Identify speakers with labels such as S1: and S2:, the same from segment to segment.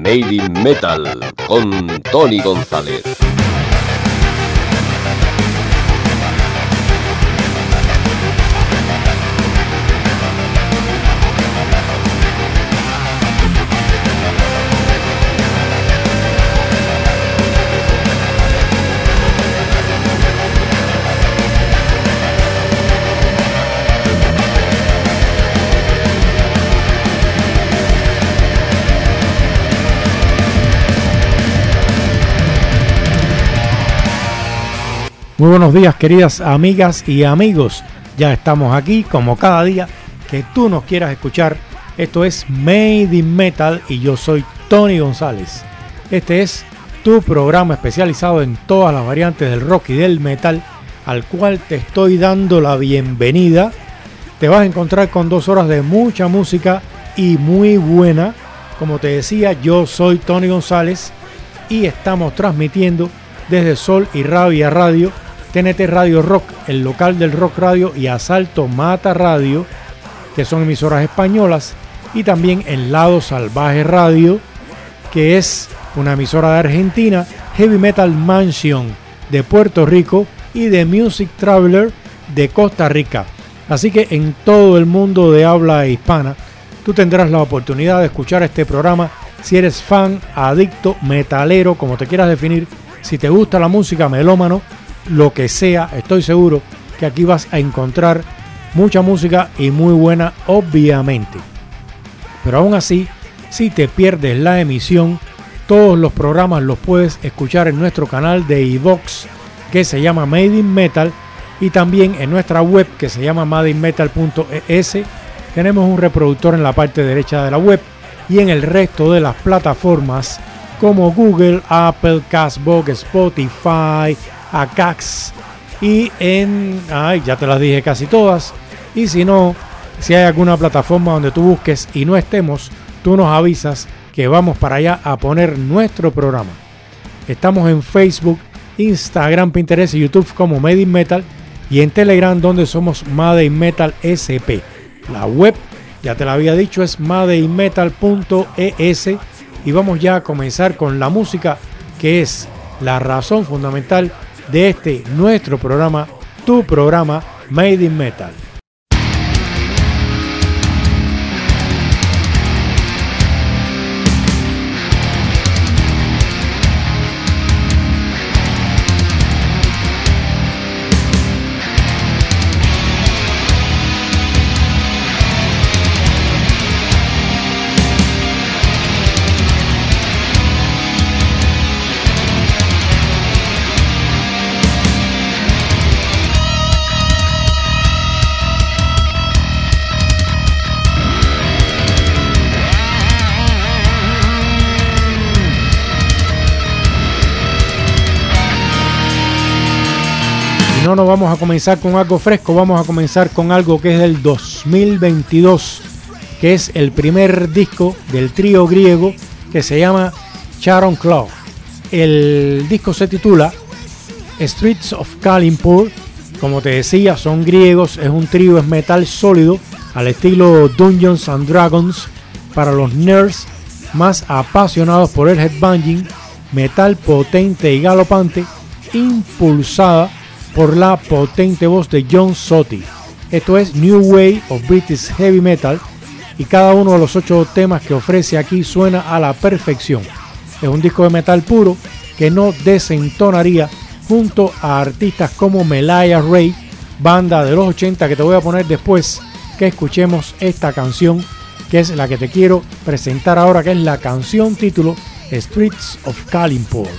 S1: Made in Metal con Tony González.
S2: Muy buenos días, queridas amigas y amigos. Ya estamos aquí como cada día que tú nos quieras escuchar. Esto es Made in Metal y yo soy Tony González. Este es tu programa especializado en todas las variantes del rock y del metal, al cual te estoy dando la bienvenida. Te vas a encontrar con 2 horas de mucha música y muy buena. Como te decía, yo soy Tony González y estamos transmitiendo desde Sol y Rabia Radio, TNT Radio Rock, el local del Rock Radio, y Asalto Mata Radio, que son emisoras españolas, y también en Lado Salvaje Radio, que es una emisora de Argentina, Heavy Metal Mansion de Puerto Rico y The Music Traveler de Costa Rica. Así que en todo el mundo de habla hispana, tú tendrás la oportunidad de escuchar este programa si eres fan, adicto, metalero, como te quieras definir. Si te gusta la música, melómano, lo que sea, estoy seguro que aquí vas a encontrar mucha música y muy buena, obviamente. Pero aún así, si te pierdes la emisión, todos los programas los puedes escuchar en nuestro canal de iVoox, que se llama Made in Metal, y también en nuestra web, que se llama madeinmetal.es. Tenemos un reproductor en la parte derecha de la web y en el resto de las plataformas como Google, Apple, Castbox, Spotify, Acax, y ya te las dije casi todas. Y si no, si hay alguna plataforma donde tú busques y no estemos, tú nos avisas que vamos para allá a poner nuestro programa. Estamos en Facebook, Instagram, Pinterest y YouTube como Made in Metal, y en Telegram, donde somos Made in Metal SP. La web, ya te la había dicho, es madeinmetal.es. Y vamos ya a comenzar con la música, que es la razón fundamental de este nuestro programa, tu programa Made in Metal. No nos vamos a comenzar con algo fresco, vamos a comenzar con algo que es del 2022, que es el primer disco del trío griego que se llama Charon Club. El disco se titula Streets of Kalimpur. Como te decía, son griegos, es un trío, es metal sólido al estilo Dungeons and Dragons para los nerds más apasionados por el headbanging, metal potente y galopante, impulsada por la potente voz de John Sotti. Esto es New Wave of British Heavy Metal, y cada uno de los 8 temas que ofrece aquí suena a la perfección. Es un disco de metal puro que no desentonaría junto a artistas como Melaya Ray, banda de los 80 que te voy a poner después que escuchemos esta canción, que es la que te quiero presentar ahora, que es la canción título Streets of Kalimpur.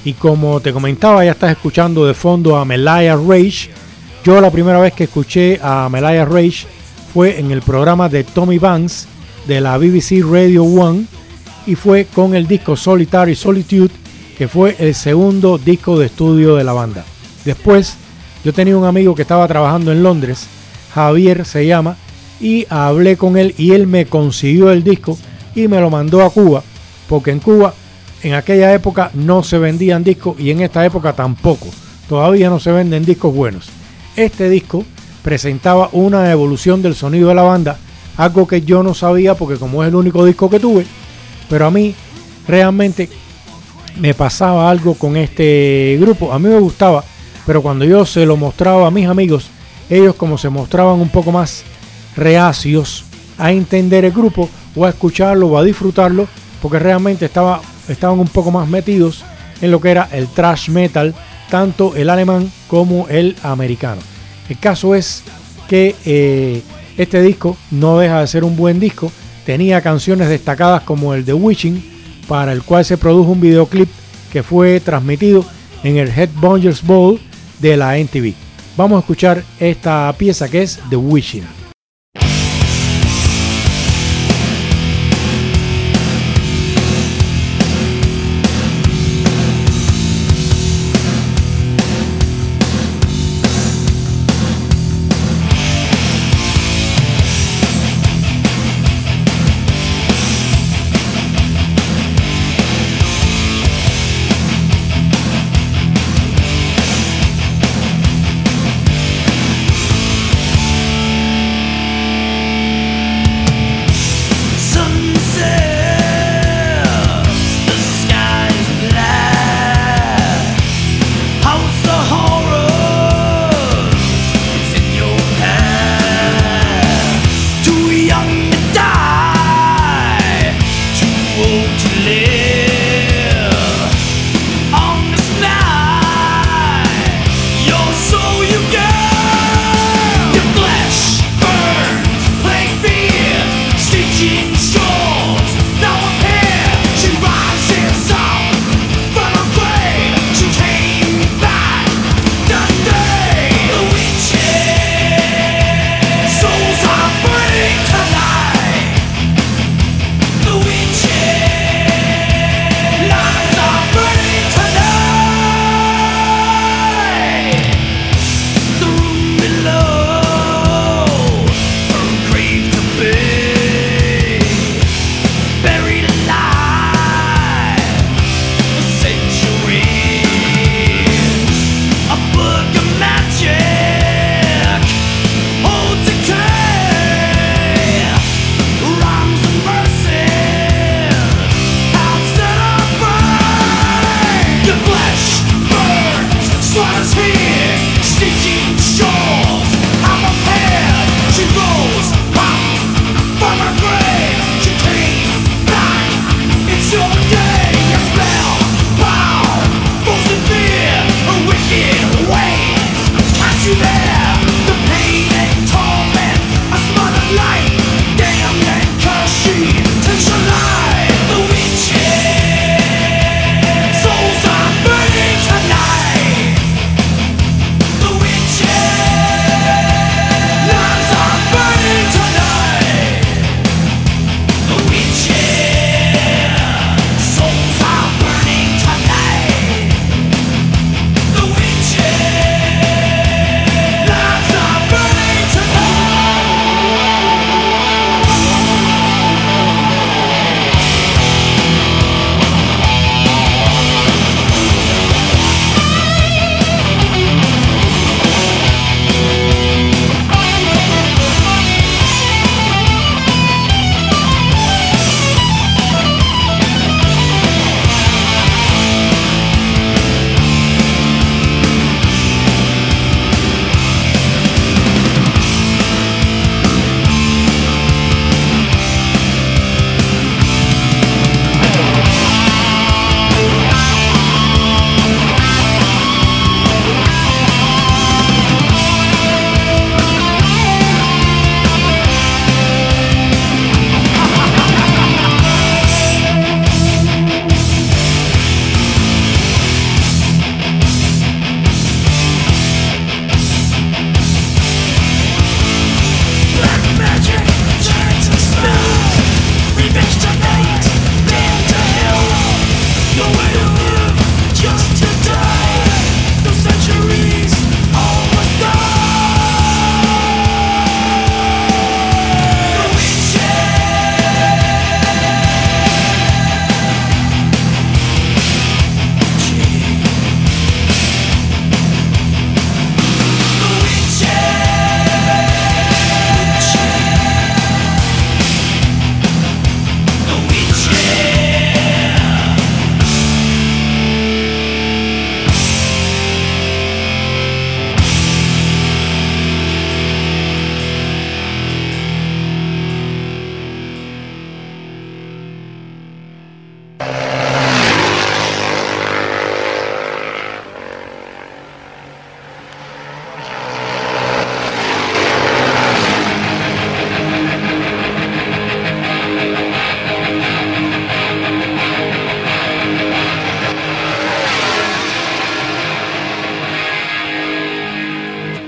S2: Y como te comentaba, ya estás escuchando de fondo a Melaya Rage. Yo la primera vez que escuché a Melaya Rage fue en el programa de Tommy Banks de la BBC Radio 1 y fue con el disco Solitary Solitude, que fue el segundo disco de estudio de la banda. Después yo tenía un amigo que estaba trabajando en Londres, Javier se llama, y hablé con él y él me consiguió el disco y me lo mandó a Cuba, porque en Cuba en aquella época no se vendían discos y en esta época tampoco, todavía no se venden discos buenos. Este disco presentaba una evolución del sonido de la banda, algo que yo no sabía porque como es el único disco que tuve, pero a mí realmente me pasaba algo con este grupo. A mí me gustaba, pero cuando yo se lo mostraba a mis amigos, ellos como se mostraban un poco más reacios a entender el grupo o a escucharlo o a disfrutarlo, porque realmente estaban un poco más metidos en lo que era el thrash metal, tanto el alemán como el americano. El caso es que este disco no deja de ser un buen disco. Tenía canciones destacadas como el The Wishing, para el cual se produjo un videoclip que fue transmitido en el Headbangers Ball de la MTV. Vamos a escuchar esta pieza que es The Wishing.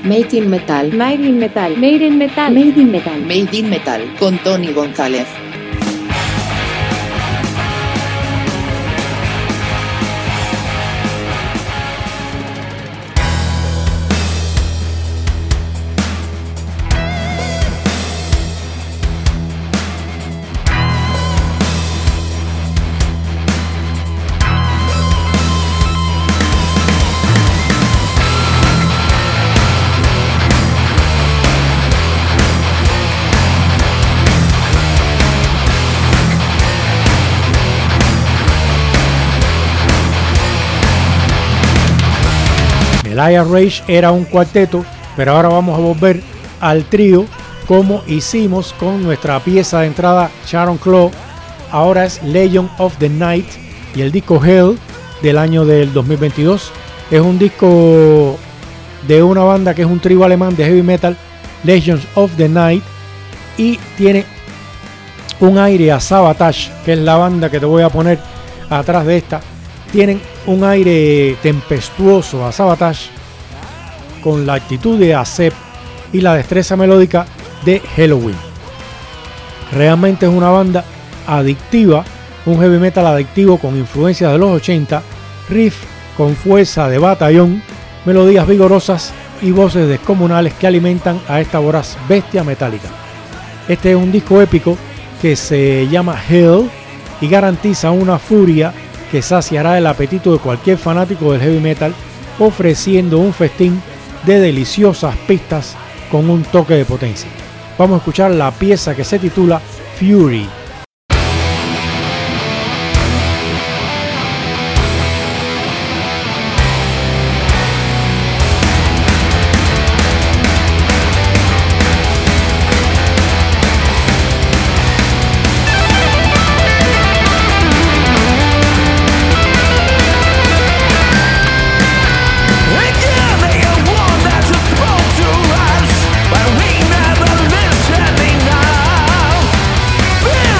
S3: Made in Metal.
S4: Made in Metal. Made in Metal. Made in Metal.
S3: Made in Metal con Tony González.
S2: El Iron Rage era un cuarteto, pero ahora vamos a volver al trío como hicimos con nuestra pieza de entrada Sharon Claw. Ahora es Legion of the Night y el disco Hell del año del 2022. Es un disco de una banda que es un trío alemán de heavy metal, Legions of the Night, y tiene un aire a Sabotage, que es la banda que te voy a poner atrás de esta. Tienen un aire tempestuoso a Sabotage con la actitud de Accept y la destreza melódica de Helloween. Realmente es una banda adictiva, un heavy metal adictivo con influencias de los 80, riff con fuerza de batallón, melodías vigorosas y voces descomunales que alimentan a esta voraz bestia metálica. Este es un disco épico que se llama Hell y garantiza una furia que saciará el apetito de cualquier fanático del heavy metal, ofreciendo un festín de deliciosas pistas con un toque de potencia. Vamos a escuchar la pieza que se titula Fury.
S5: But we never listen enough.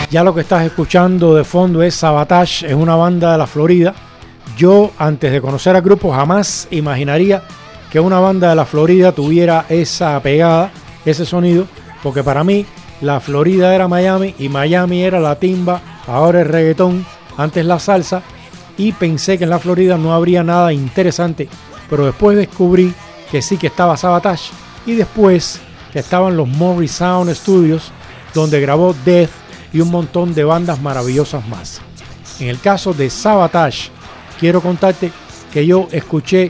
S2: Ya lo que estás escuchando de fondo es Savatage, es una banda de la Florida. Yo, antes de conocer al grupo, jamás imaginaría que una banda de la Florida tuviera esa pegada, ese sonido, porque para mí la Florida era Miami y Miami era la timba, ahora el reggaetón, antes la salsa, y pensé que en la Florida no habría nada interesante, pero después descubrí que sí, que estaba Savatage, y después que estaban los Morris Sound Studios, donde grabó Death y un montón de bandas maravillosas más. En el caso de Savatage, quiero contarte que yo escuché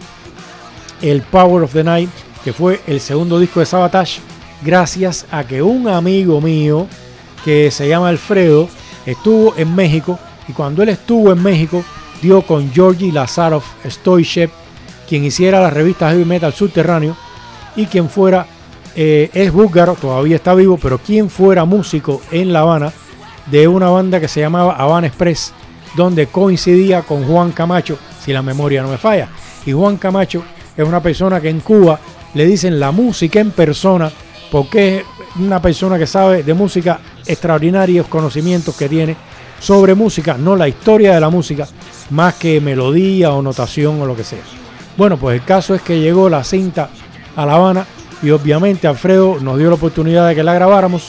S2: el Power of the Night, que fue el segundo disco de Savatage, gracias a que un amigo mío que se llama Alfredo estuvo en México, y cuando él estuvo en México dio con Georgi Lazarov Stoichev, quien hiciera la revista Heavy Metal Subterráneo y quien fuera, es búlgaro, todavía está vivo, pero quien fuera músico en La Habana de una banda que se llamaba Habana Express, donde coincidía con Juan Camacho, si la memoria no me falla. Y Juan Camacho es una persona que en Cuba le dicen la música en persona, porque es una persona que sabe de música, extraordinarios conocimientos que tiene sobre música, no la historia de la música, más que melodía o notación o lo que sea. Bueno, pues el caso es que llegó la cinta a La Habana y obviamente Alfredo nos dio la oportunidad de que la grabáramos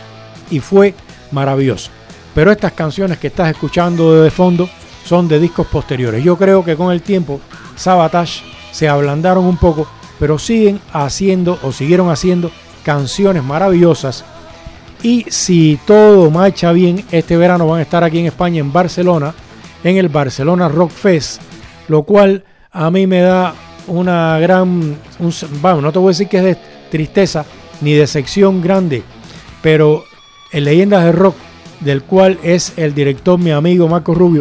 S2: y fue maravilloso. Pero estas canciones que estás escuchando de fondo son de discos posteriores. Yo creo que con el tiempo Savatage se ablandaron un poco, pero siguen haciendo o siguieron haciendo canciones maravillosas. Y si todo marcha bien, este verano van a estar aquí en España, en Barcelona, en el Barcelona Rock Fest, lo cual a mí me da una gran, vamos, no te voy a decir que es de tristeza ni de sección grande, pero en Leyendas de Rock, del cual es el director mi amigo Marco Rubio,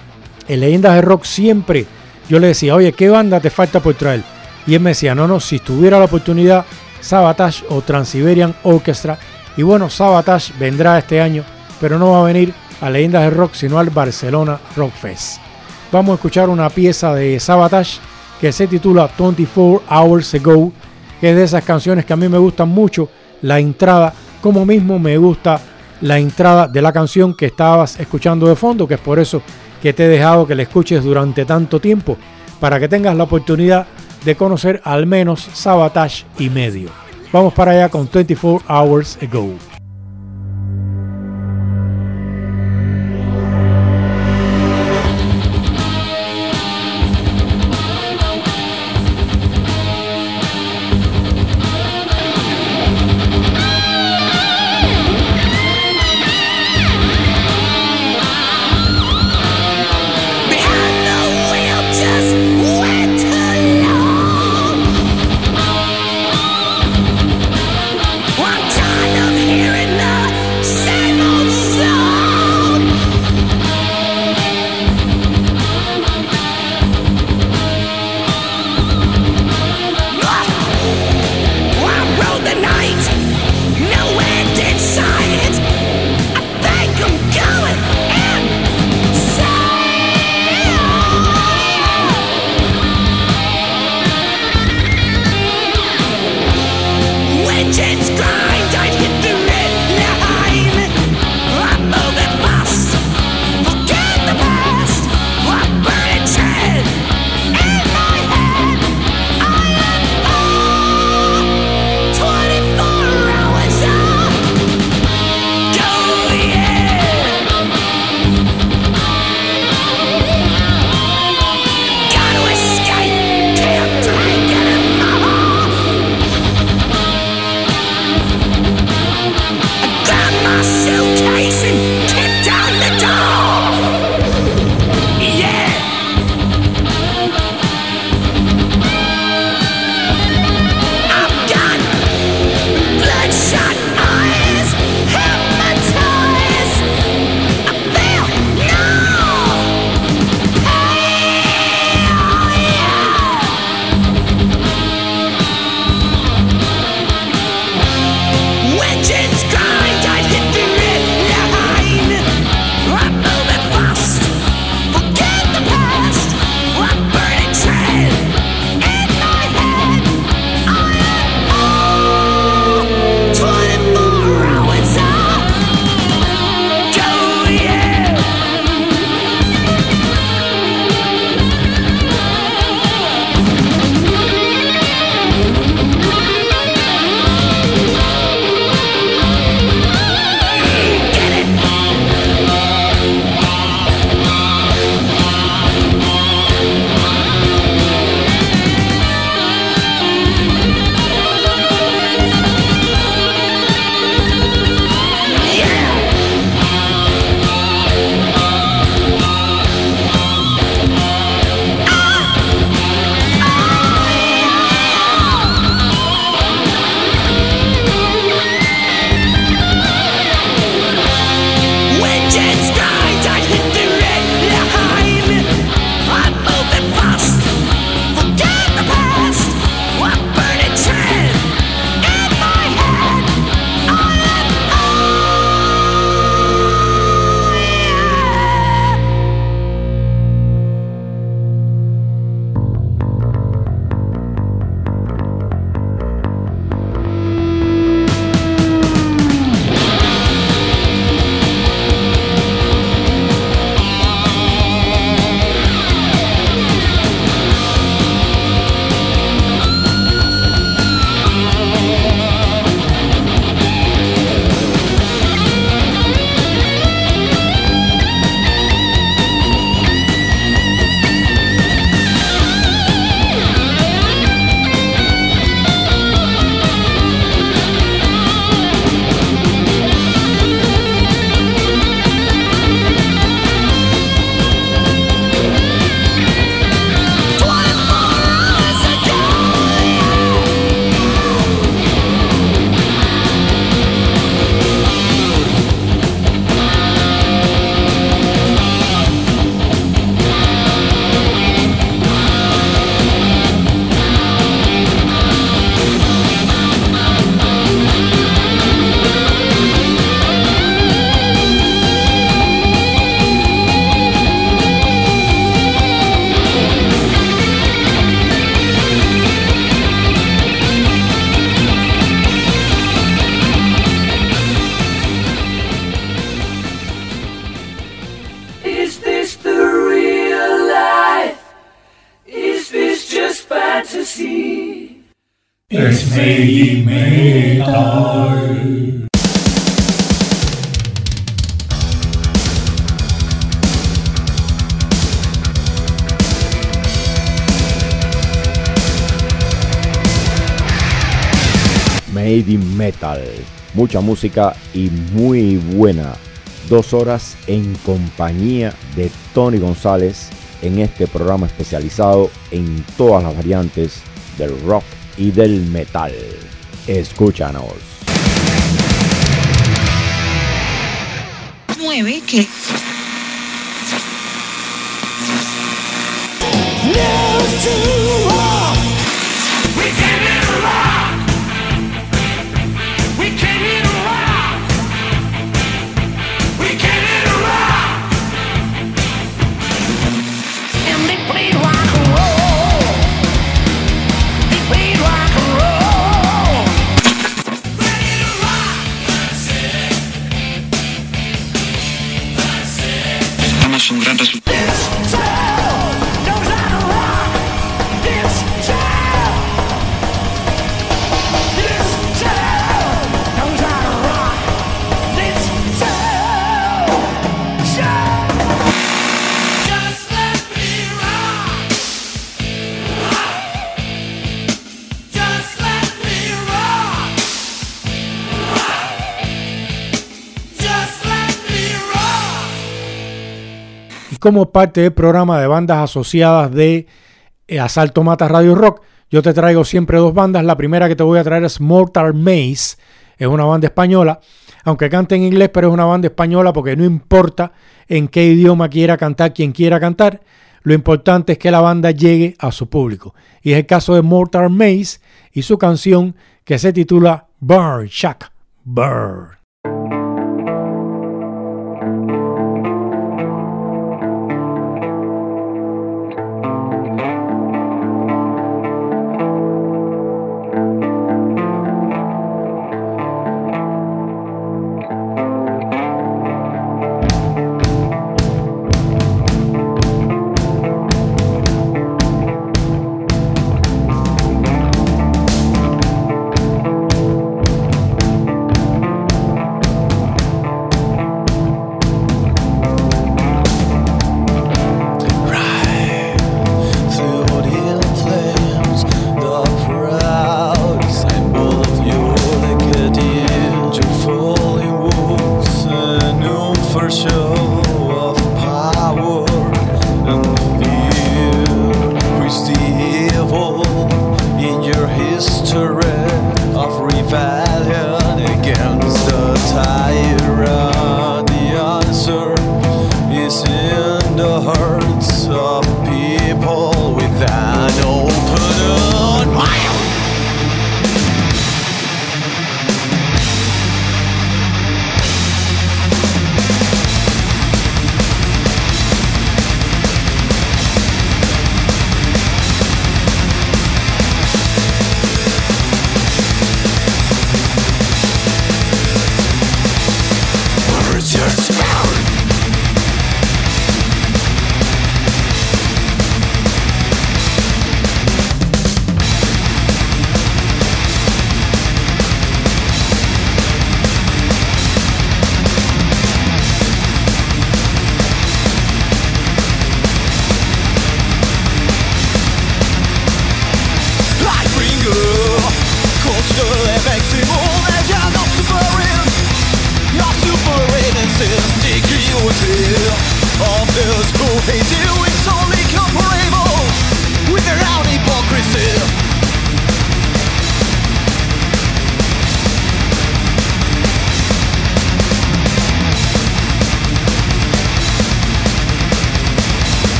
S2: en Leyendas de Rock siempre yo le decía, oye, ¿qué banda te falta por traer? Y él me decía, no, si tuviera la oportunidad, Savatage o Trans-Siberian Orchestra. Y bueno, Savatage vendrá este año, pero no va a venir a Leyendas de Rock, sino al Barcelona Rock Fest. Vamos a escuchar una pieza de Savatage que se titula 24 Hours Ago, que es de esas canciones que a mí me gustan mucho, la entrada, como mismo me gusta la entrada de la canción que estabas escuchando de fondo, que es por eso que te he dejado que la escuches durante tanto tiempo, para que tengas la oportunidad de conocer al menos Savatage y medio. Vamos para allá con 24 Hours Ago.
S5: Legends grind, I'd hit the red
S2: Es Made Metal.
S5: Made in Metal, mucha música y muy buena. 2 horas en compañía de Tony González en este programa especializado en todas las variantes del rock y del metal. Escúchanos.
S6: 9 que un gran resultado.
S2: Como parte del programa de bandas asociadas de Asalto Mata Radio Rock, yo te traigo siempre 2 bandas. La primera que te voy a traer es Mortal Maze, es una banda española, aunque cante en inglés, pero es una banda española porque no importa en qué idioma quiera cantar quien quiera cantar, lo importante es que la banda llegue a su público. Y es el caso de Mortal Maze y su canción que se titula Burn Shack Burn.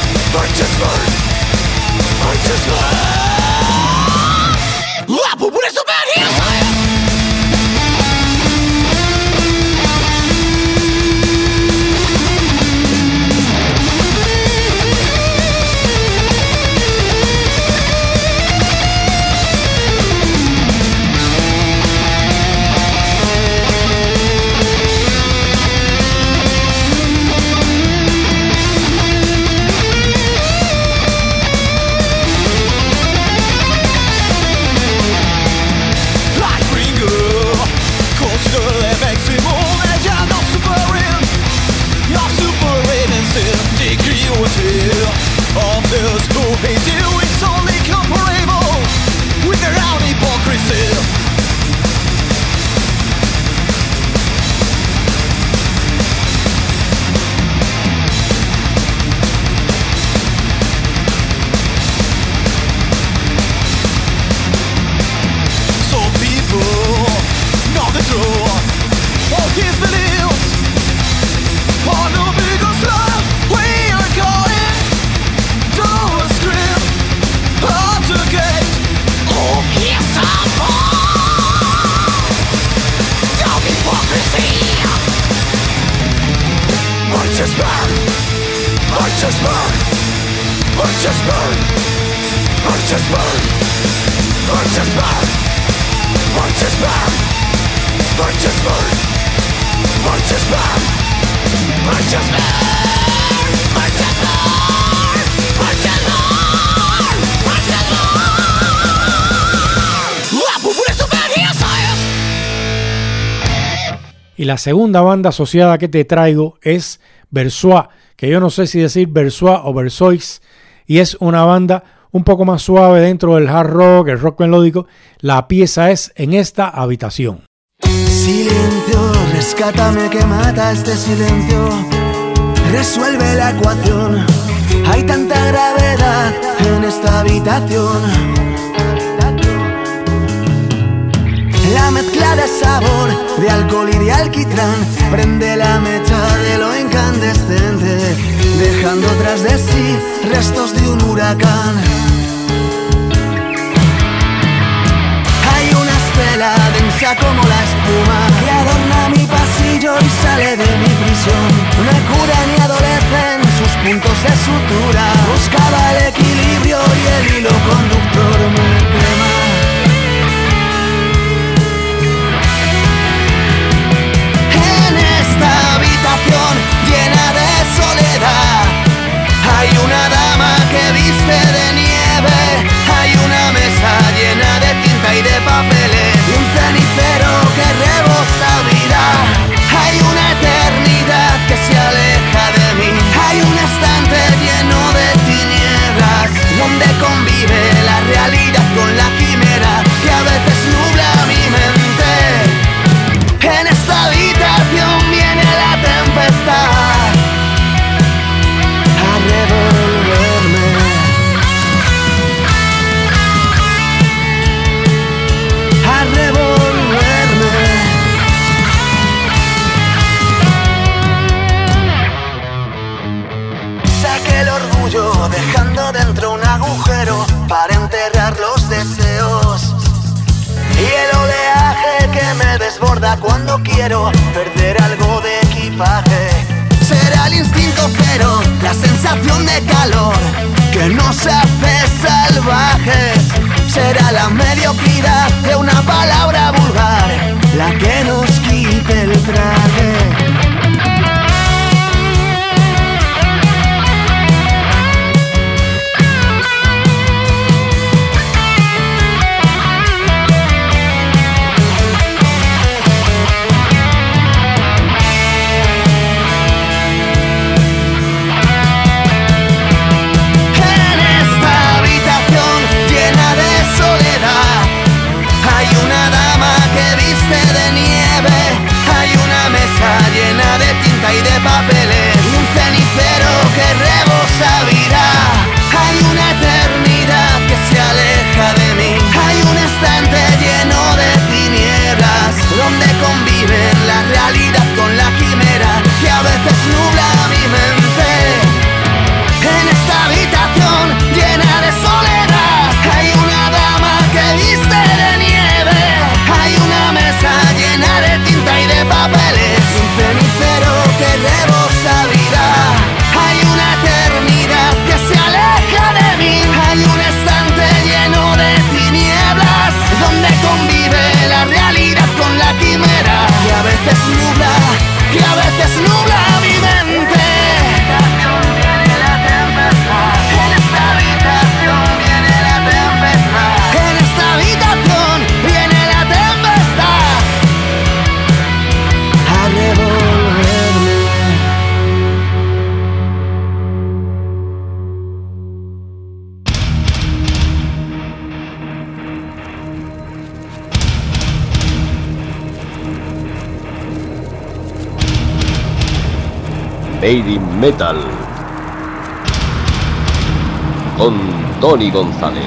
S2: Y la segunda banda asociada que te traigo es Versoix, que yo no sé si decir Versoix o Versoix, y es una banda un poco más suave dentro del hard rock, el rock melódico. La pieza es En esta habitación.
S7: Silencio, rescátame que mata este silencio, resuelve la ecuación, hay tanta gravedad en esta habitación. La mezcla de sabor, de alcohol y de alquitrán, prende la mecha de lo incandescente, dejando tras de sí restos de un huracán. Hay una estela densa como la espuma que adorna mi pasillo y sale de mi prisión. No cura ni adolece en sus puntos de sutura, buscaba el equilibrio y el hilo conductor me quema. Llena de soledad, hay una dama que viste de nieve, hay una mesa llena de tinta y de papeles, y un cenicero que rebosa vida, hay una eternidad que se aleja de mí, hay un estante lleno de tinieblas, donde convive la realidad con la quimera que a veces nubla mi mente. En esta habitación viene la tempestad a revolverme, a revolverme. Saqué el orgullo dejando dentro un agujero para enterrar los deseos. Y el oleaje que me desborda cuando quiero perder algo de equipaje. Será el instinto cero, la sensación de calor que nos hace salvajes. Será la mediocridad de una palabra vulgar la que nos quite el traje. Llena de tinta y de papeles, y un cenicero que rebosa vida, hay una eternidad que se aleja de mí, hay un estante lleno de tinieblas, donde conviven la realidad con la quimera que a veces nubla mi mente. En esta confunde la realidad con la quimera, que a veces nubla mi mente. Viene la tempestad, en esta habitación viene la tempestad, en esta habitación viene la tempestad a revolverme.
S1: Made in Metal con Tony González.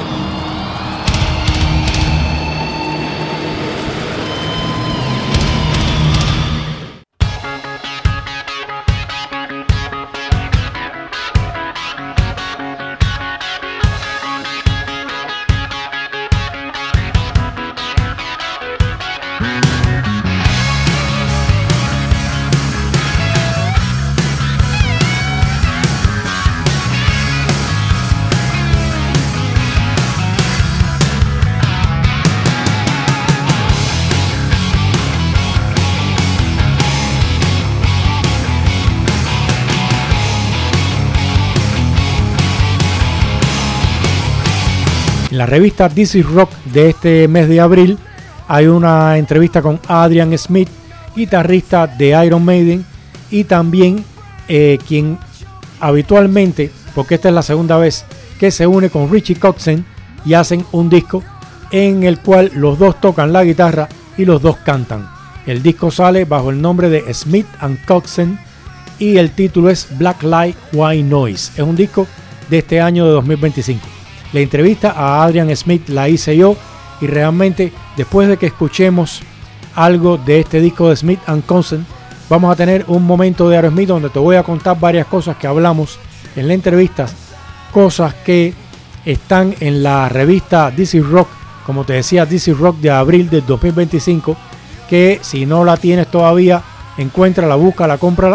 S2: En la revista This Is Rock de este mes de abril hay una entrevista con Adrian Smith, guitarrista de Iron Maiden, y también quien habitualmente, porque esta es la segunda vez que se une con Richie Kotzen y hacen un disco en el cual los dos tocan la guitarra y los dos cantan. El disco sale bajo el nombre de Smith and Kotzen y el título es Black Light White Noise. Es un disco de este año de 2025. La entrevista a Adrian Smith la hice yo, y realmente después de que escuchemos algo de este disco de Smith and Kotzen, vamos a tener un momento de Aerosmith donde te voy a contar varias cosas que hablamos en la entrevista, cosas que están en la revista This Is Rock, como te decía, This Is Rock de abril del 2025, que si no la tienes todavía, encuéntrala, búscala, cómprala.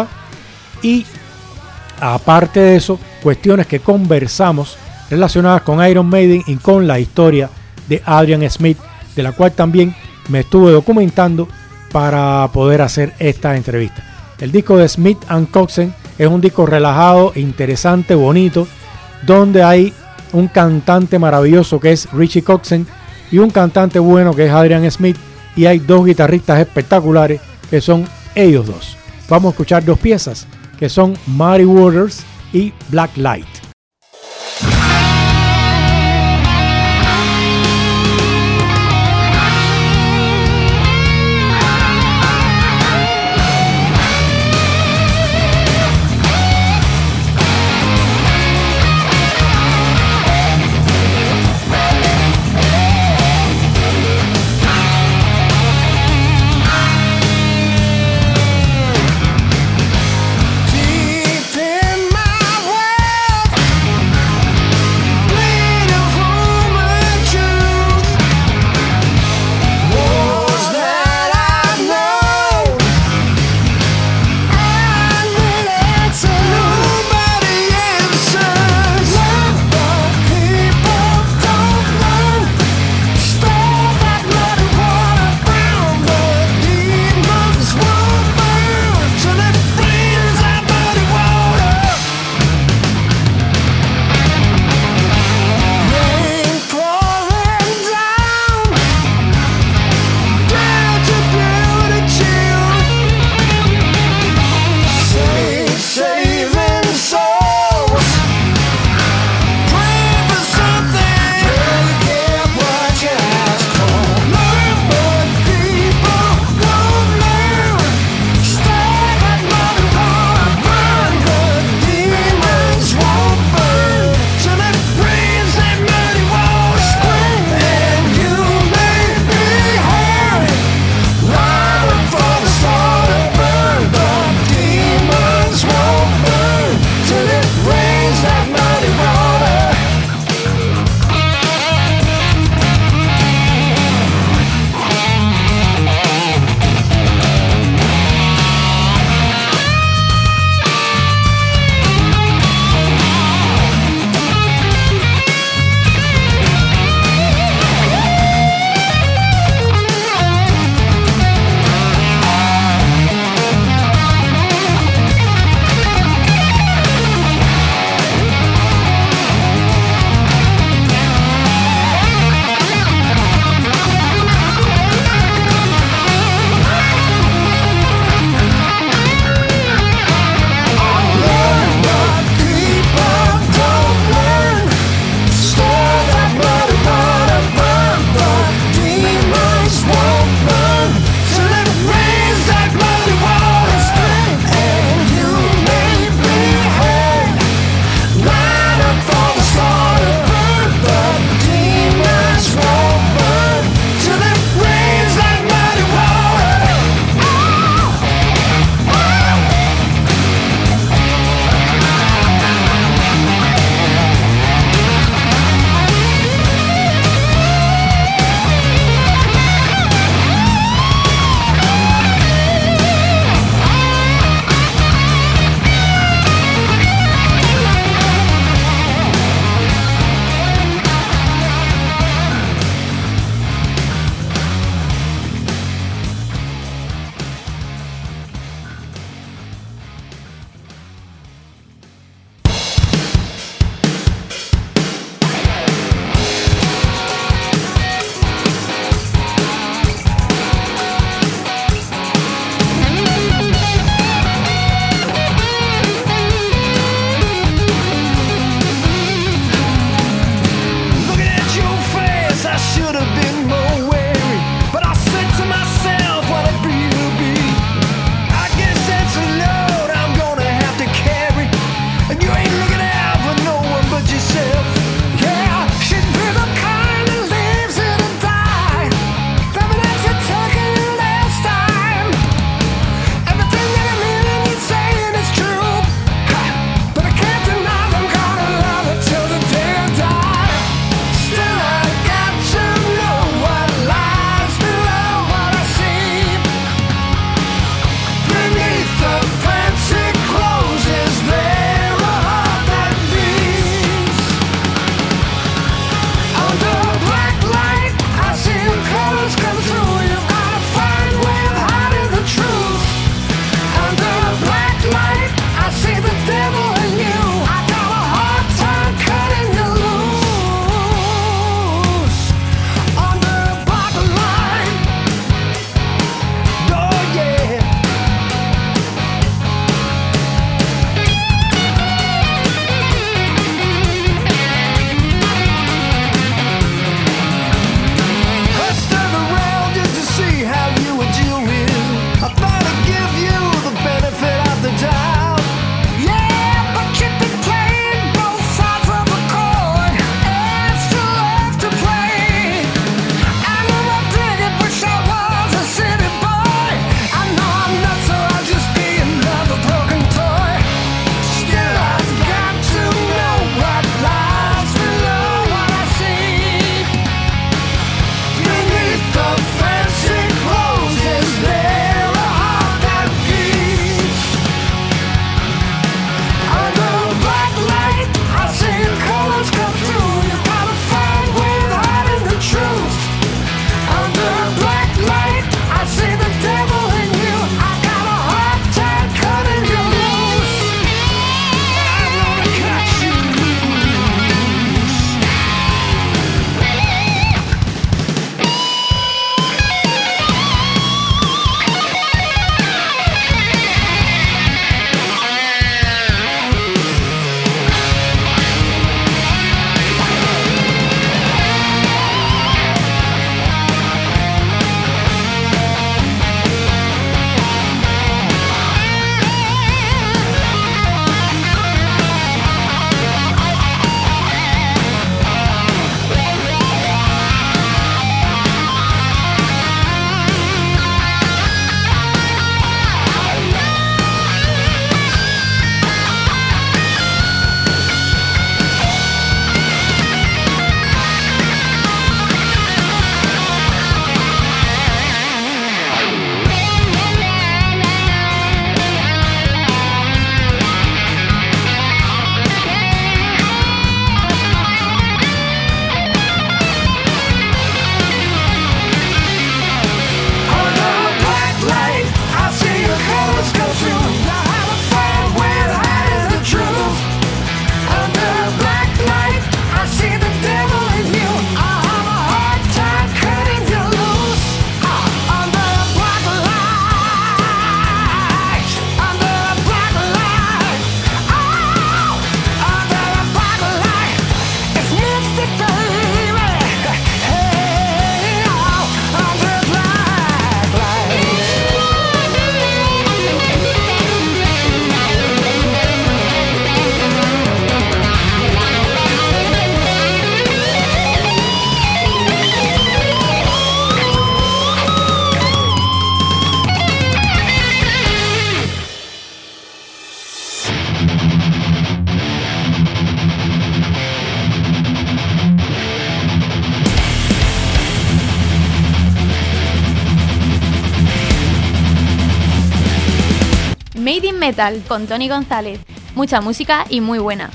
S2: Y aparte de eso, cuestiones que conversamos relacionadas con Iron Maiden y con la historia de Adrian Smith, de la cual también me estuve documentando para poder hacer esta entrevista. El disco de Smith and Kotzen es un disco relajado, interesante, bonito, donde hay un cantante maravilloso que es Richie Kotzen y un cantante bueno que es Adrian Smith, y hay dos guitarristas espectaculares que son ellos dos. Vamos a escuchar dos piezas que son Muddy Waters y Black Light.
S7: Deep in my world,
S8: Made in Metal con Tony González. Mucha música y muy buena.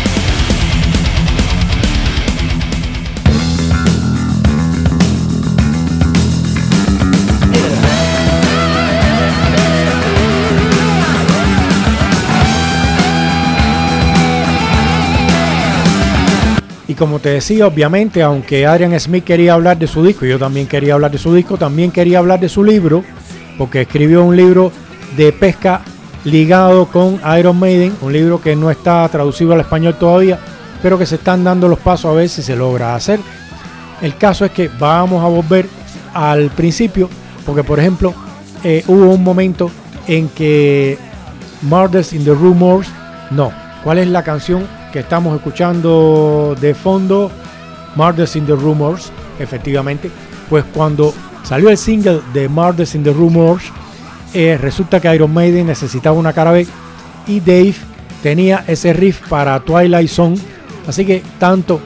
S2: Y como te decía, obviamente, aunque Adrian Smith quería hablar de su disco, yo también quería hablar de su disco, también quería hablar de su libro, porque escribió un libro de pesca ligado con Iron Maiden, un libro que no está traducido al español todavía, pero que se están dando los pasos a ver si se logra hacer. El caso es que vamos a volver al principio, porque por ejemplo, hubo un momento en que Murders in the Rumors, ¿cuál es la canción que estamos escuchando de fondo? Murders in the Rumors, efectivamente. Pues cuando salió el single de Murders in the Rumors, resulta que Iron Maiden necesitaba una cara B y Dave tenía ese riff para Twilight Zone, así que tanto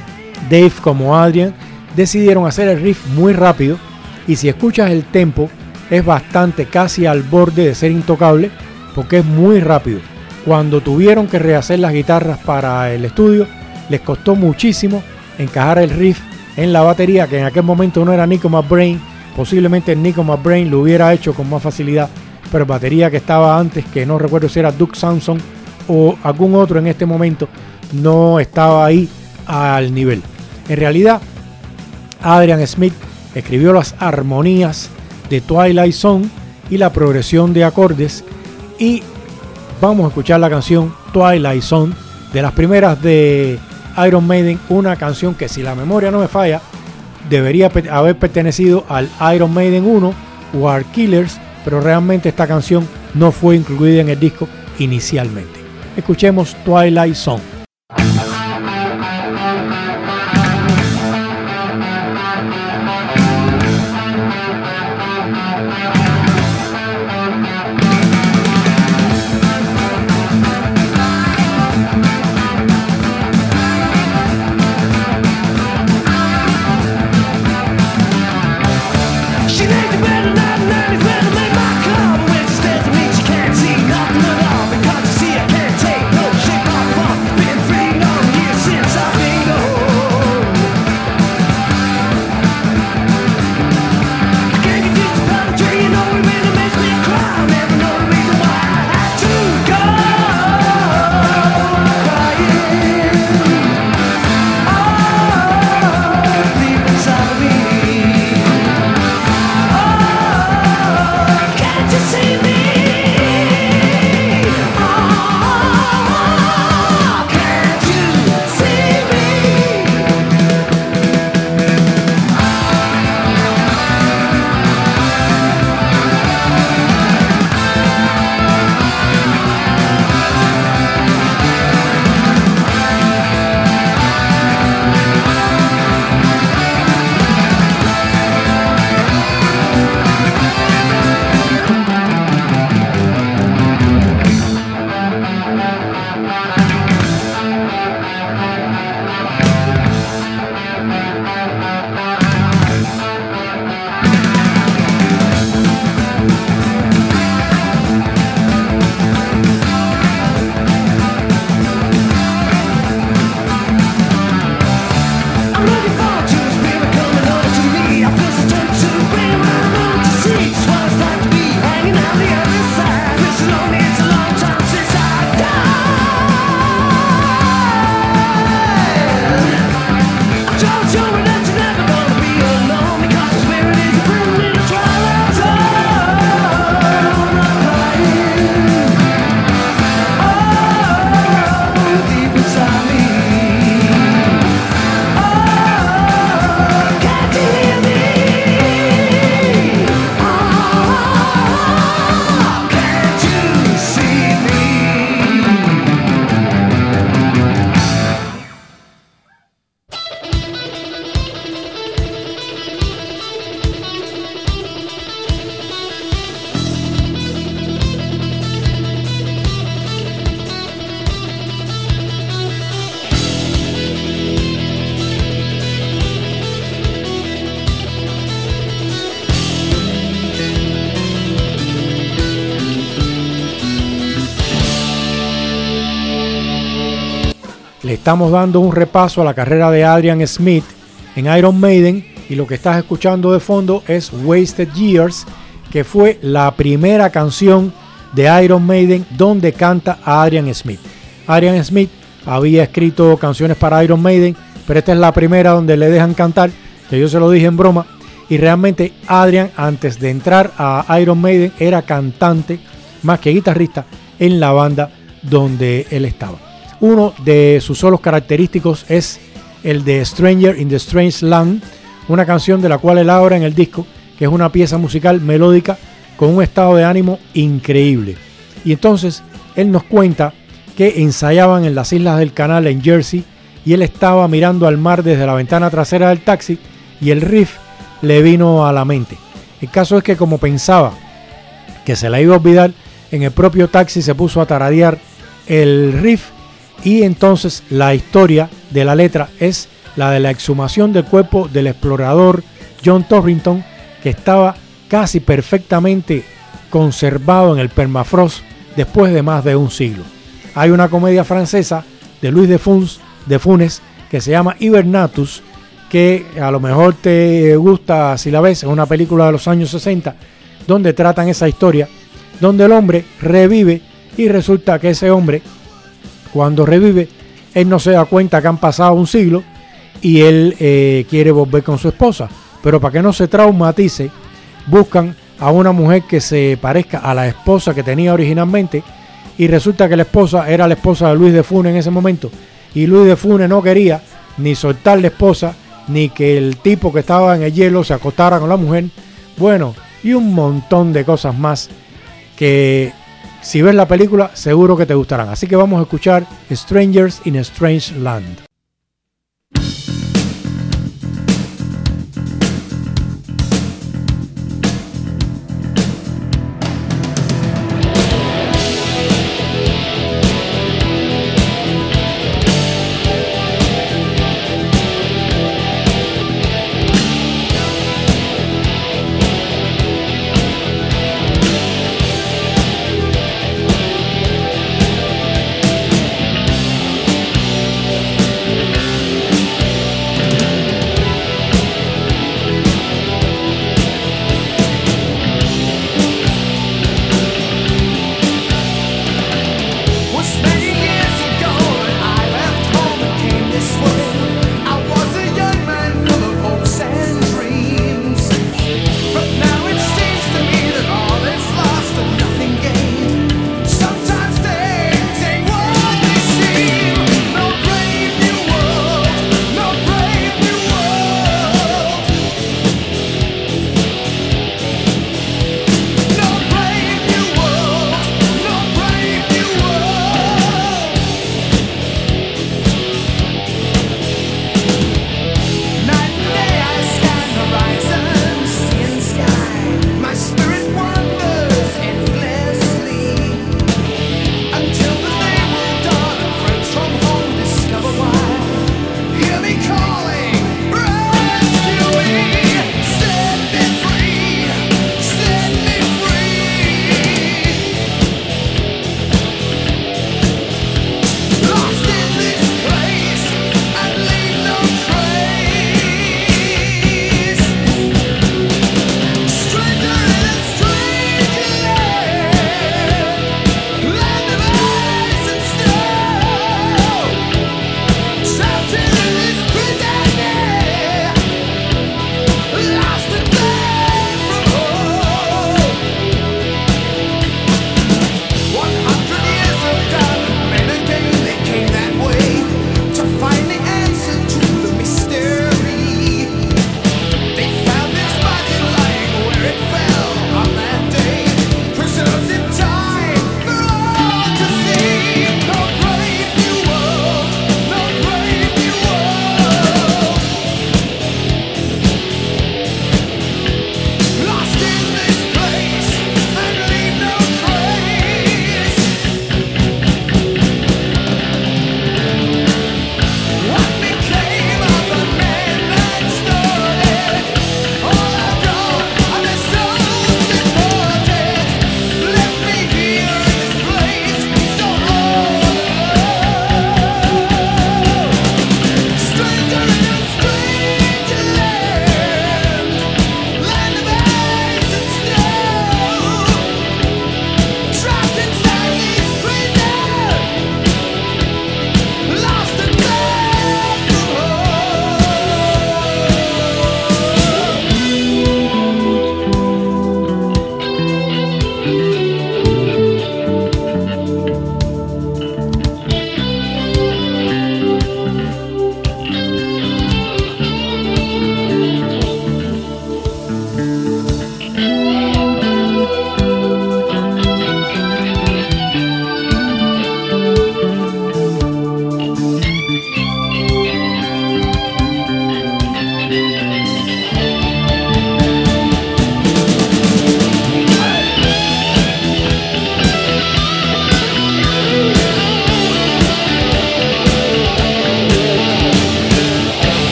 S2: Dave como Adrian decidieron hacer el riff muy rápido, y si escuchas el tempo es bastante, casi al borde de ser intocable, porque es muy rápido. Cuando tuvieron que rehacer las guitarras para el estudio, les costó muchísimo encajar el riff en la batería, que en aquel momento no era Nico McBrain. Posiblemente Nico McBrain lo hubiera hecho con más facilidad, pero el batería que estaba antes, que no recuerdo si era Doug Samson o algún otro en este momento, no estaba ahí al nivel. En realidad, Adrian Smith escribió las armonías de Twilight Zone y la progresión de acordes, y vamos a escuchar la canción Twilight Zone, de las primeras de Iron Maiden, una canción que, si la memoria no me falla, debería haber pertenecido al Iron Maiden 1 War Killers, pero realmente esta canción no fue incluida en el disco inicialmente. Escuchemos Twilight Zone.
S7: Been
S2: le estamos dando un repaso a la carrera de Adrian Smith en Iron Maiden, y lo que estás escuchando de fondo es Wasted Years, que fue la primera canción de Iron Maiden donde canta a Adrian Smith. Adrian Smith había escrito canciones para Iron Maiden, pero esta es la primera donde le dejan cantar, que yo se lo dije en broma, y realmente Adrian, antes de entrar a Iron Maiden, era cantante más que guitarrista en la banda donde él estaba. Uno de sus solos característicos es el de Stranger in the Strange Land, una canción de la cual él habla en el disco, que es una pieza musical melódica con un estado de ánimo increíble. Y entonces él nos cuenta que ensayaban en las Islas del Canal en Jersey, y él estaba mirando al mar desde la ventana trasera del taxi y el riff le vino a la mente. El caso es que, como pensaba que se la iba a olvidar, en el propio taxi se puso a tararear el riff, y entonces la historia de la letra es la de la exhumación del cuerpo del explorador John Torrington, que estaba casi perfectamente conservado en el permafrost después de más de un siglo. Hay una comedia francesa de Louis de Funès que se llama Hibernatus, que a lo mejor te gusta si la ves, es una película de los años 60 donde tratan esa historia, donde el hombre revive, y resulta que ese hombre, cuando revive, él no se da cuenta que han pasado un siglo, y él quiere volver con su esposa, pero para que no se traumatice, buscan a una mujer que se parezca a la esposa que tenía originalmente, y resulta que la esposa era la esposa de Louis de Funès en ese momento, y Louis de Funès no quería ni soltar la esposa, ni que el tipo que estaba en el hielo se acostara con la mujer, bueno, y un montón de cosas más que, si ves la película, seguro que te gustarán. Así que vamos a escuchar Strangers in a Strange Land.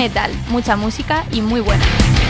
S8: Metal, mucha música y muy buena.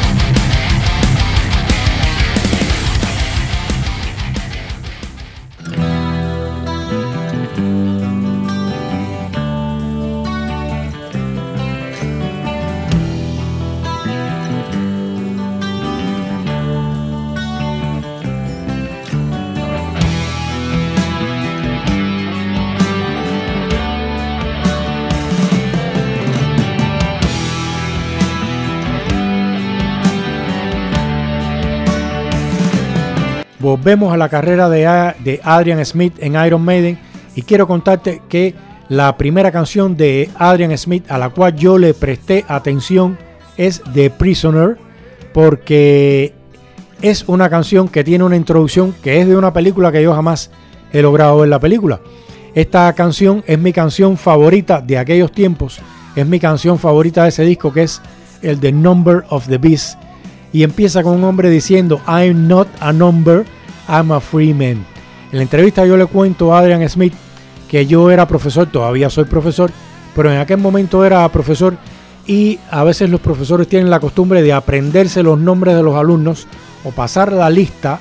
S2: Volvemos a la carrera de Adrian Smith en Iron Maiden y quiero contarte que la primera canción de Adrian Smith a la cual yo le presté atención es The Prisoner, porque es una canción que tiene una introducción que es de una película que yo jamás he logrado ver la película. Esta canción es mi canción favorita de aquellos tiempos, es mi canción favorita de ese disco, que es el The Number of the Beast, y empieza con un hombre diciendo I'm not a number, I'm a free man. En la entrevista yo le cuento a Adrian Smith que yo era profesor, todavía soy profesor, pero en aquel momento era profesor y a veces los profesores tienen la costumbre de aprenderse los nombres de los alumnos o pasar la lista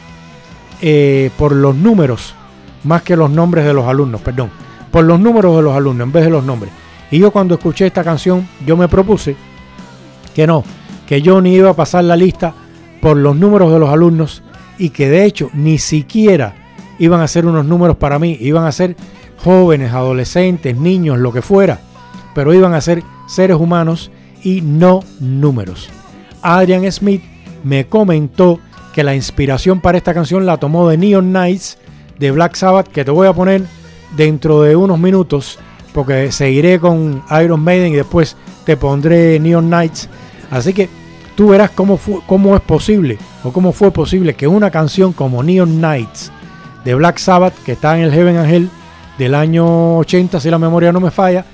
S2: por los números, más que los nombres de los alumnos, perdón, por los números de los alumnos en vez de los nombres. Y yo cuando escuché esta canción, yo me propuse que no, que yo ni iba a pasar la lista por los números de los alumnos y que de hecho ni siquiera iban a ser unos números para mí, iban a ser jóvenes, adolescentes, niños, lo que fuera, pero iban a ser seres humanos y no números. Adrian Smith me comentó que la inspiración para esta canción la tomó de Neon Nights de Black Sabbath, que te voy a poner dentro de unos minutos porque seguiré con Iron Maiden y después te pondré Neon Nights. Así que tú verás cómo es posible o cómo fue posible que una canción como Neon Nights de Black Sabbath, que está en el Heaven and Hell del año 80, si la memoria no me falla,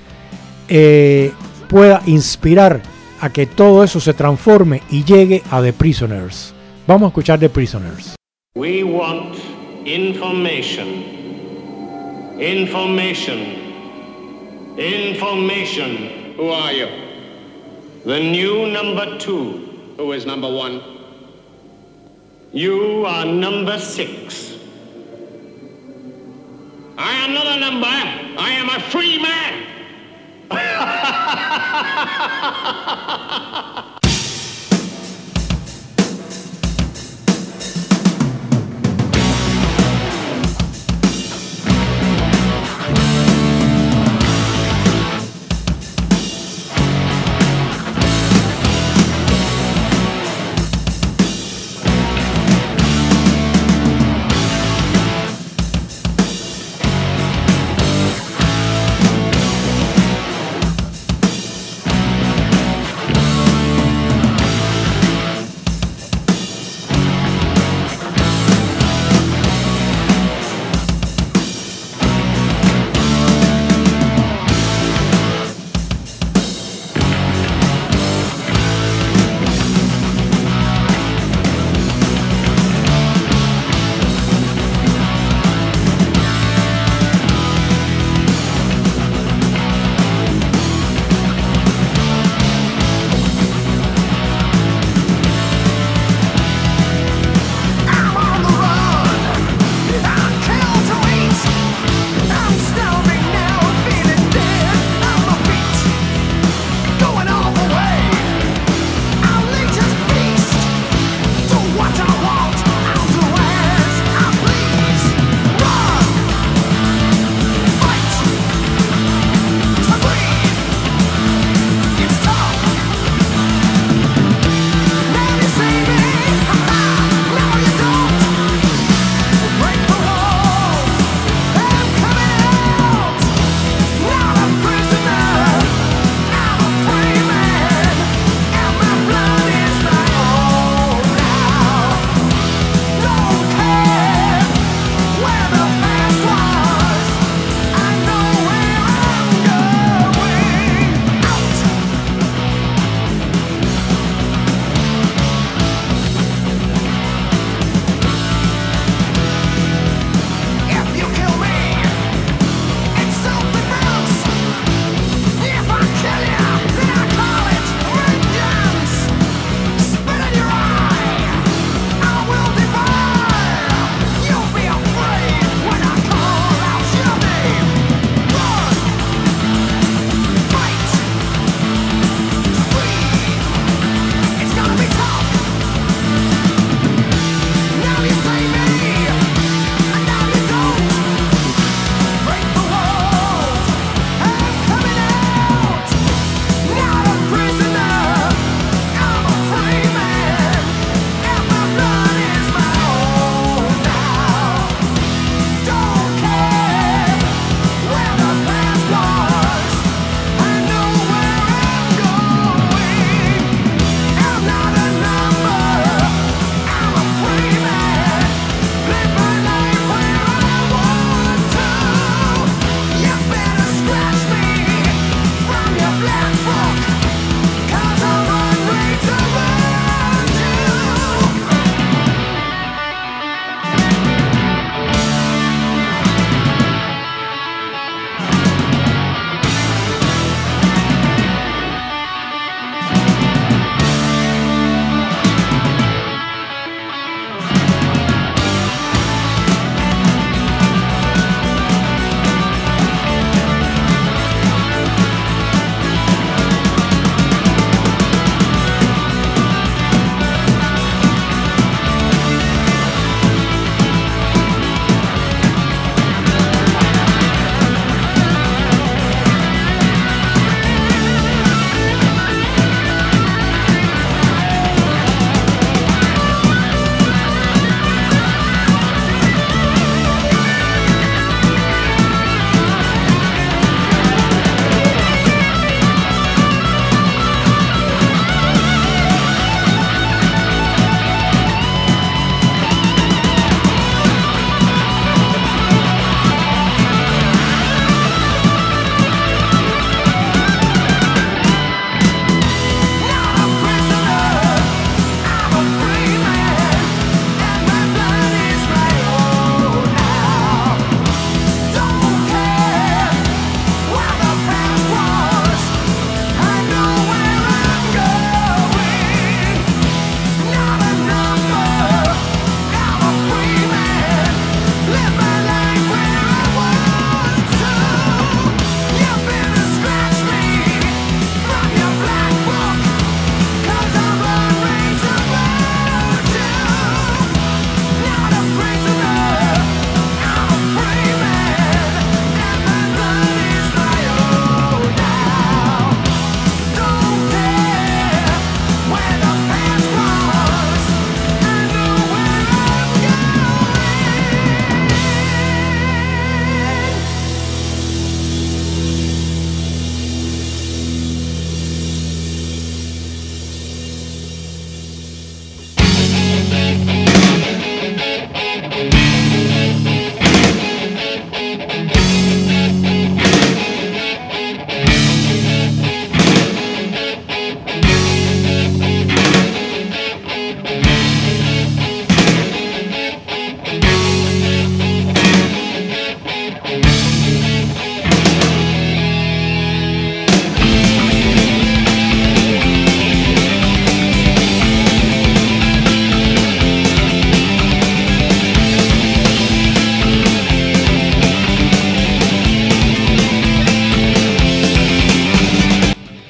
S2: pueda inspirar a que todo eso se transforme y llegue a The Prisoners. Vamos a escuchar The Prisoners.
S9: We want information. Information. Information.
S10: Who are you?
S9: The new number 2.
S10: Who is number 1?
S9: You are number 6.
S10: I am not a number. I am a free man.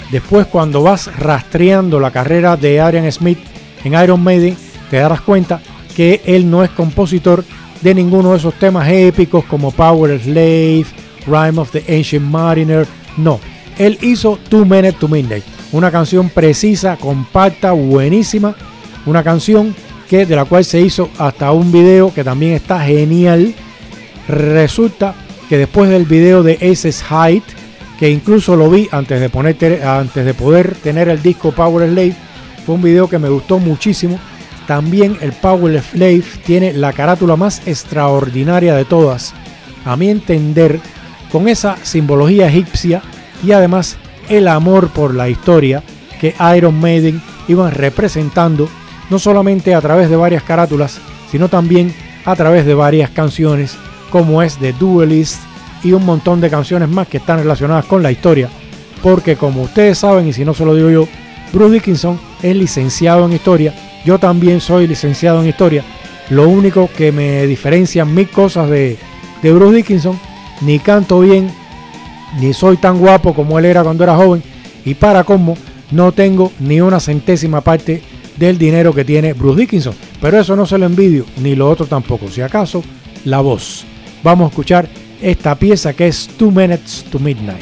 S2: después cuando vas rastreando la carrera de Adrian Smith en Iron Maiden, te darás cuenta que él no es compositor de ninguno de esos temas épicos como Power Slave, Rime of the Ancient Mariner. No, él hizo 2 Minutes to Midnight, una canción precisa, compacta, buenísima, una canción de la cual se hizo hasta un video que también está genial. Resulta que después del video de Aces Height, que incluso lo vi antes de poder tener el disco Power Slave, fue un video que me gustó muchísimo. También el Power Slave tiene la carátula más extraordinaria de todas, a mi entender, con esa simbología egipcia y además el amor por la historia que Iron Maiden iban representando, no solamente a través de varias carátulas, sino también a través de varias canciones, como es The Duelist y un montón de canciones más que están relacionadas con la historia, porque como ustedes saben, y si no se lo digo yo, Bruce Dickinson es licenciado en historia. Yo también soy licenciado en historia. Lo único que me diferencia mil cosas de Bruce Dickinson: ni canto bien, ni soy tan guapo como él era cuando era joven, y para colmo, no tengo ni una centésima parte del dinero que tiene Bruce Dickinson. Pero eso no se lo envidio, ni lo otro tampoco. Si acaso, la voz. Vamos a escuchar esta pieza que es 2 Minutes to Midnight.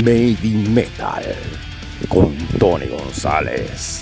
S5: Made in Metal con Tony González.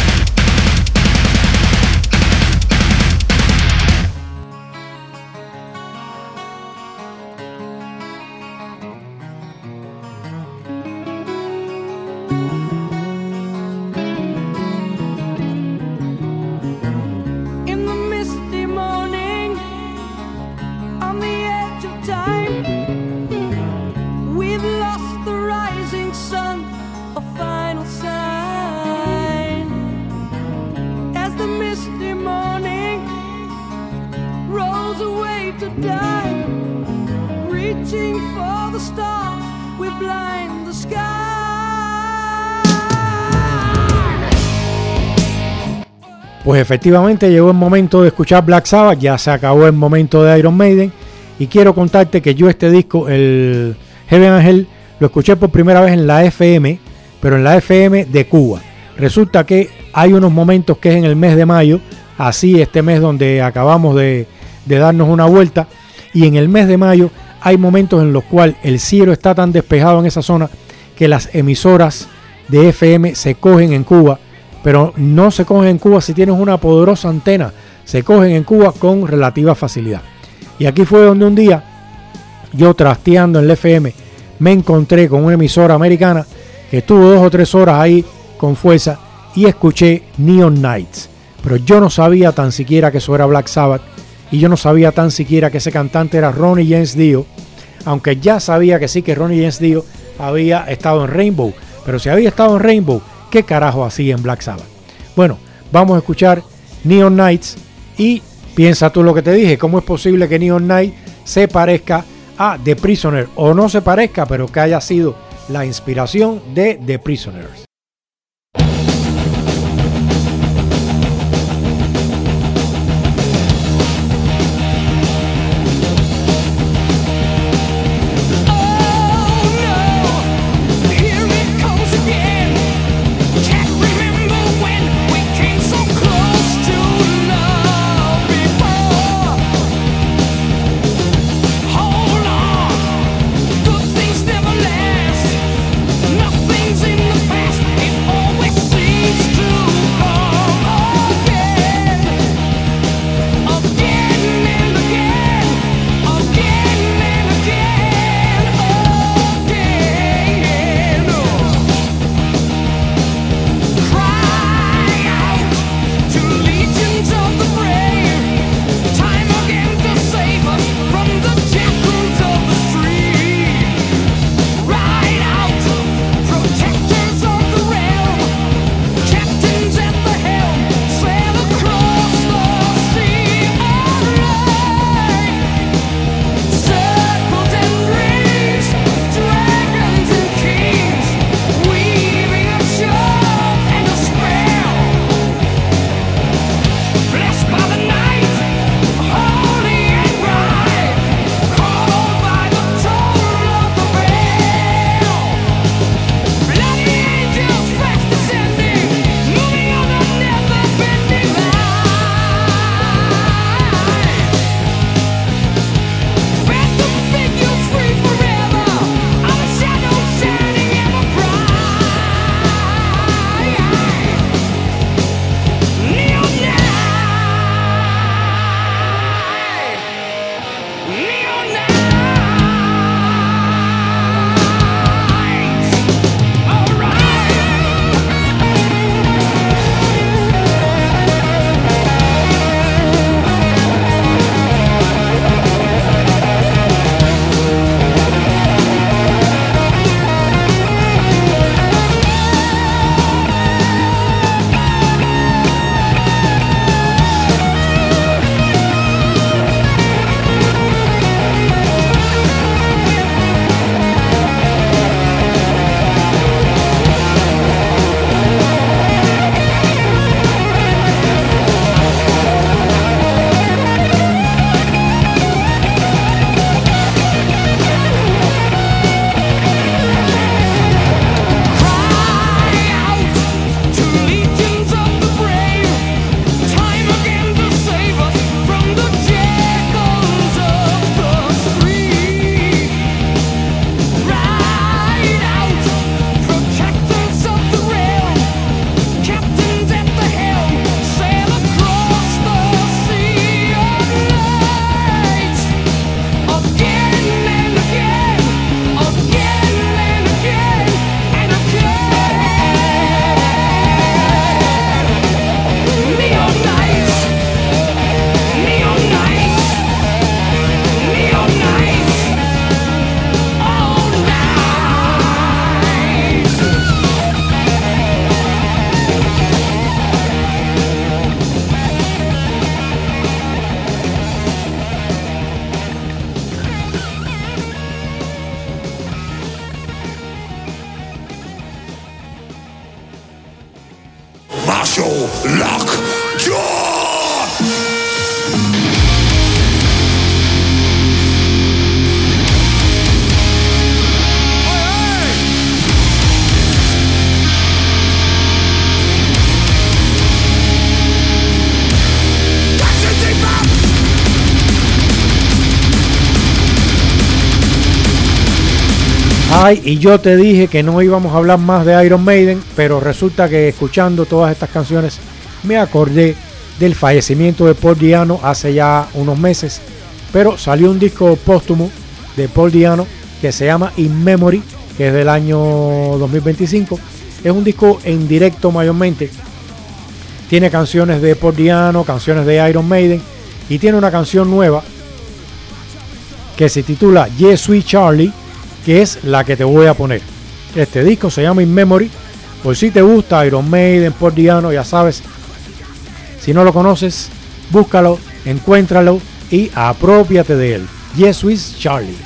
S2: Pues efectivamente llegó el momento de escuchar Black Sabbath, ya se acabó el momento de Iron Maiden y quiero contarte que yo este disco, el Heaven and Hell, lo escuché por primera vez en la FM, pero en la FM de Cuba. Resulta que hay unos momentos que es en el mes de mayo, así este mes donde acabamos de darnos una vuelta, y en el mes de mayo hay momentos en los cuales el cielo está tan despejado en esa zona que las emisoras de FM se cogen en Cuba, pero no se cogen en Cuba si tienes una poderosa antena, se cogen en Cuba con relativa facilidad. Y aquí fue donde un día, yo trasteando en la FM, me encontré con una emisora americana que estuvo 2 o 3 horas ahí con fuerza y escuché Neon Nights. Pero yo no sabía tan siquiera que eso era Black Sabbath y yo no sabía tan siquiera que ese cantante era Ronnie James Dio, aunque ya sabía que sí, que Ronnie James Dio había estado en Rainbow, pero si había estado en Rainbow, ¿qué carajo hacía en Black Sabbath? Bueno, vamos a escuchar Neon Nights y piensa tú lo que te dije, ¿cómo es posible que Neon Night se parezca a The Prisoner? O no se parezca, pero que haya sido la inspiración de The Prisoners.
S11: Nothing's in the past.
S2: Ay, y yo te dije que no íbamos a hablar más de Iron Maiden, pero resulta que escuchando todas estas canciones me acordé del fallecimiento de Paul Di'Anno hace ya unos meses, pero salió un disco póstumo de Paul Di'Anno que se llama In Memory, que es del año 2025. Es un disco en directo mayormente, tiene canciones de Paul Di'Anno, canciones de Iron Maiden, y tiene una canción nueva que se titula Yes Sweet Charlie, que es la que te voy a poner. Este disco se llama In Memory. Por si te gusta Iron Maiden, Paul Di'Anno, ya sabes, si no lo conoces, búscalo, encuéntralo y aprópiate de él. Yes Sweet Charlie.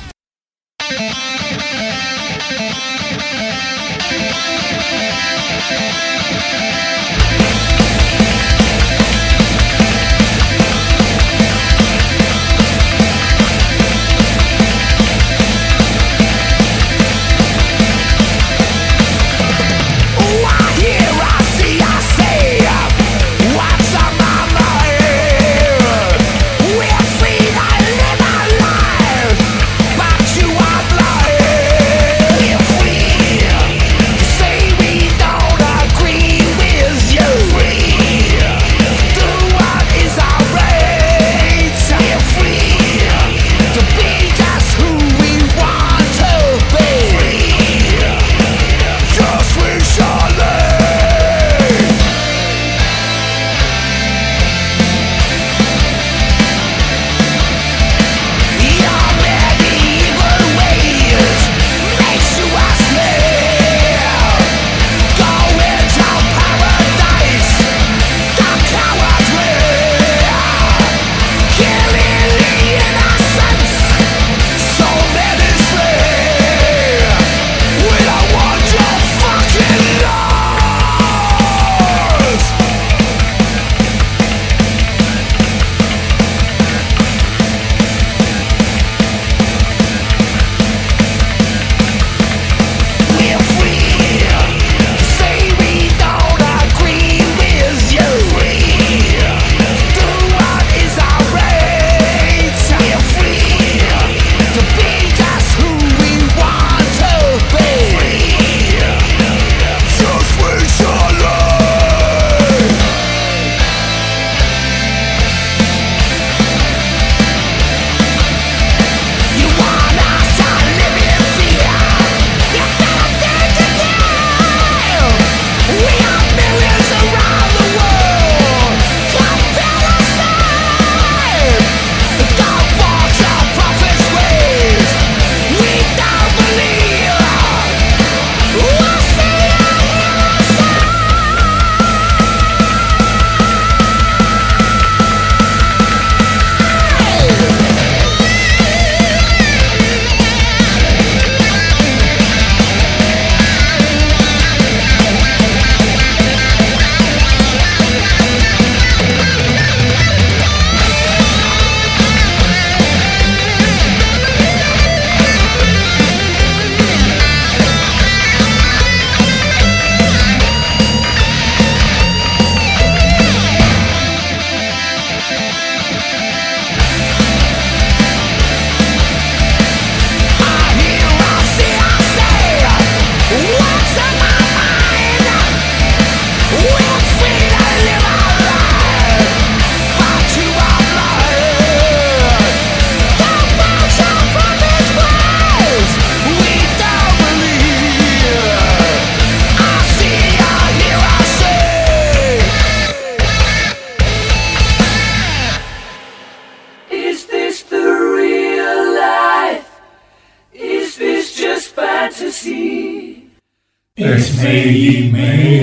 S11: Es Made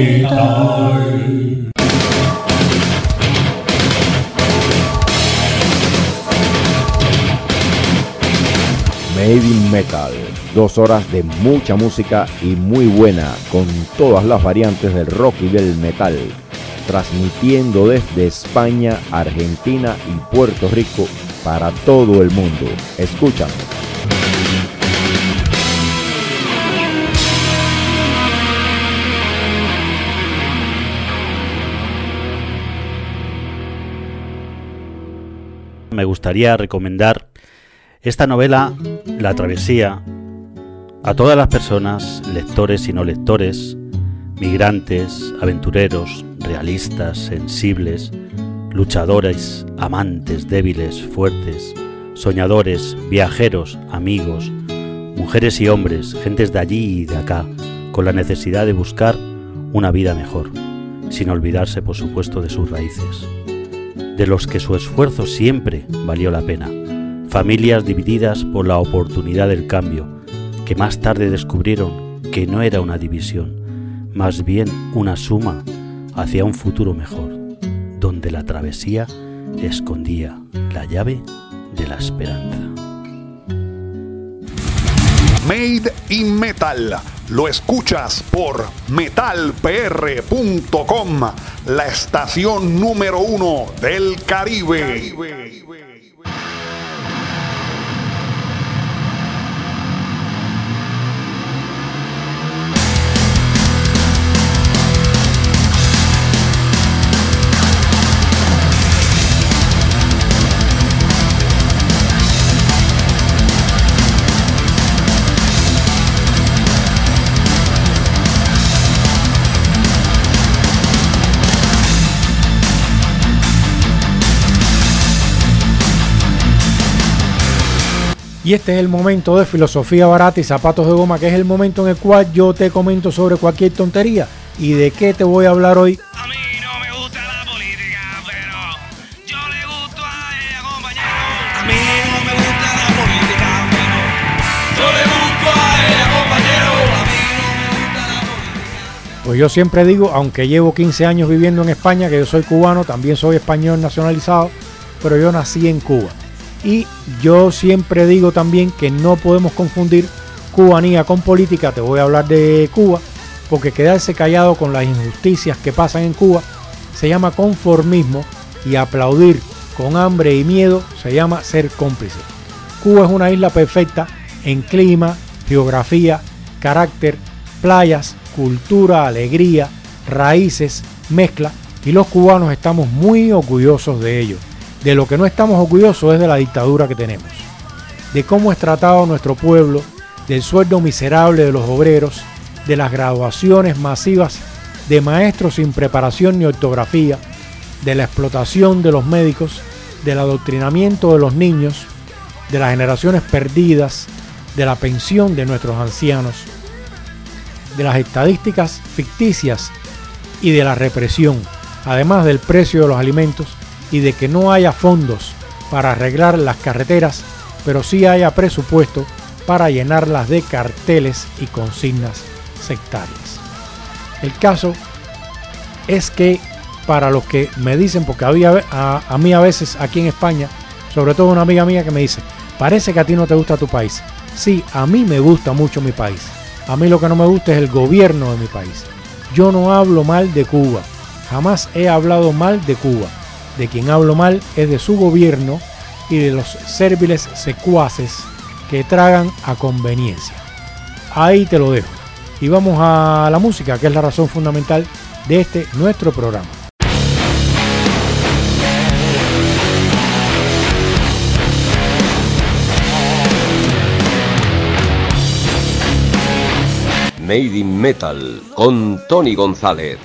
S11: Metal.
S5: Made in Metal, 2 horas de mucha música y muy buena, con todas las variantes del rock y del metal. transmitiendo desde España, Argentina y Puerto Rico para todo el mundo. Escúchanos.
S12: Me gustaría recomendar esta novela, La Travesía, a todas las personas, lectores y no lectores, migrantes, aventureros, realistas, sensibles, luchadores, amantes, débiles, fuertes, soñadores, viajeros, amigos, mujeres y hombres, gentes de allí y de acá, con la necesidad de buscar una vida mejor, sin olvidarse, por supuesto, de sus raíces, de los que su esfuerzo siempre valió la pena, familias divididas por la oportunidad del cambio, que más tarde descubrieron que no era una división, más bien una suma hacia un futuro mejor, donde la travesía escondía la llave de la esperanza.
S13: Made in Metal. Lo escuchas por metalpr.com, la estación número 1 del Caribe.
S2: Y este es el momento de filosofía barata y zapatos de goma, que es el momento en el cual yo te comento sobre cualquier tontería. ¿Y de qué te voy a hablar hoy?
S7: A mí no me gusta la política, pero yo le gusto a ella, compañero. A mí no me gusta la política, pero yo le gusto a ella, compañero. A mí no me gusta la política.
S2: Pues yo siempre digo, aunque llevo 15 años viviendo en España, que yo soy cubano, también soy español nacionalizado, pero yo nací en Cuba. Y yo siempre digo también que no podemos confundir cubanía con política. Te voy a hablar de Cuba, porque quedarse callado con las injusticias que pasan en Cuba se llama conformismo, y aplaudir con hambre y miedo se llama ser cómplice. Cuba es una isla perfecta en clima, geografía, carácter, playas, cultura, alegría, raíces, mezcla, y los cubanos estamos muy orgullosos de ello. De lo que no estamos orgullosos es de la dictadura que tenemos, de cómo es tratado nuestro pueblo, del sueldo miserable de los obreros, de las graduaciones masivas de maestros sin preparación ni ortografía, de la explotación de los médicos, del adoctrinamiento de los niños, de las generaciones perdidas, de la pensión de nuestros ancianos, de las estadísticas ficticias y de la represión, además del precio de los alimentos, y de que no haya fondos para arreglar las carreteras, pero sí haya presupuesto para llenarlas de carteles y consignas sectarias. El caso es que para los que me dicen, porque había a mí a veces aquí en España, sobre todo una amiga mía que me dice, parece que a ti no te gusta tu país. Sí, a mí me gusta mucho mi país. A mí lo que no me gusta es el gobierno de mi país. Yo no hablo mal de Cuba, jamás he hablado mal de Cuba. De quien hablo mal es de su gobierno y de los serviles secuaces que tragan a conveniencia. Ahí te lo dejo. Y vamos a la música, que es la razón fundamental de este nuestro programa.
S1: Made in Metal con Tony González.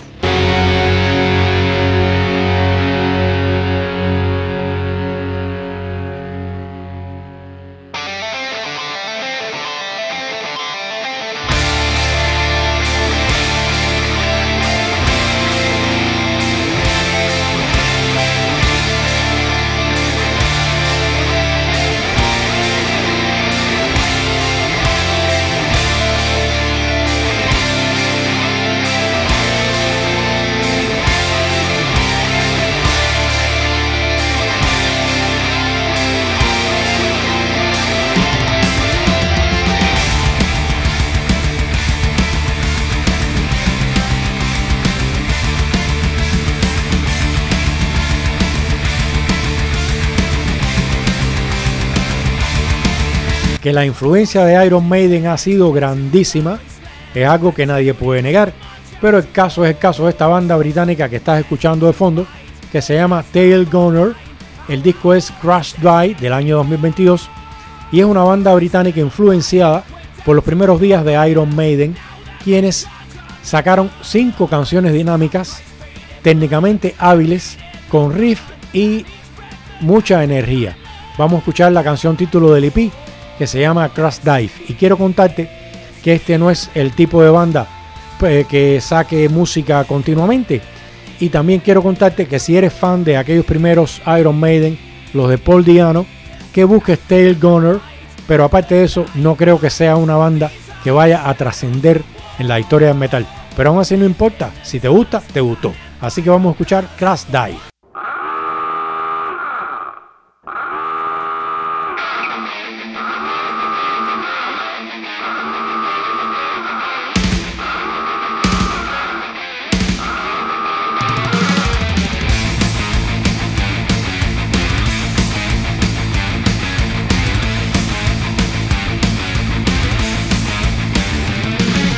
S2: que la influencia de Iron Maiden ha sido grandísima es algo que nadie puede negar, pero el caso es el caso de esta banda británica que estás escuchando de fondo, que se llama Tail Gunner. El disco es Crash Die del año 2022 y es una banda británica influenciada por los primeros días de Iron Maiden, quienes sacaron 5 canciones dinámicas, técnicamente hábiles, con riff y mucha energía. Vamos a escuchar la canción título del EP, que se llama Crash Dive, y quiero contarte que este no es el tipo de banda que saque música continuamente, y también quiero contarte que si eres fan de aquellos primeros Iron Maiden, los de Paul Di'Anno, que busques Tail Gunner, pero aparte de eso no creo que sea una banda que vaya a trascender en la historia del metal, pero aún así no importa, si te gusta, te gustó. Así que vamos a escuchar Crash Dive.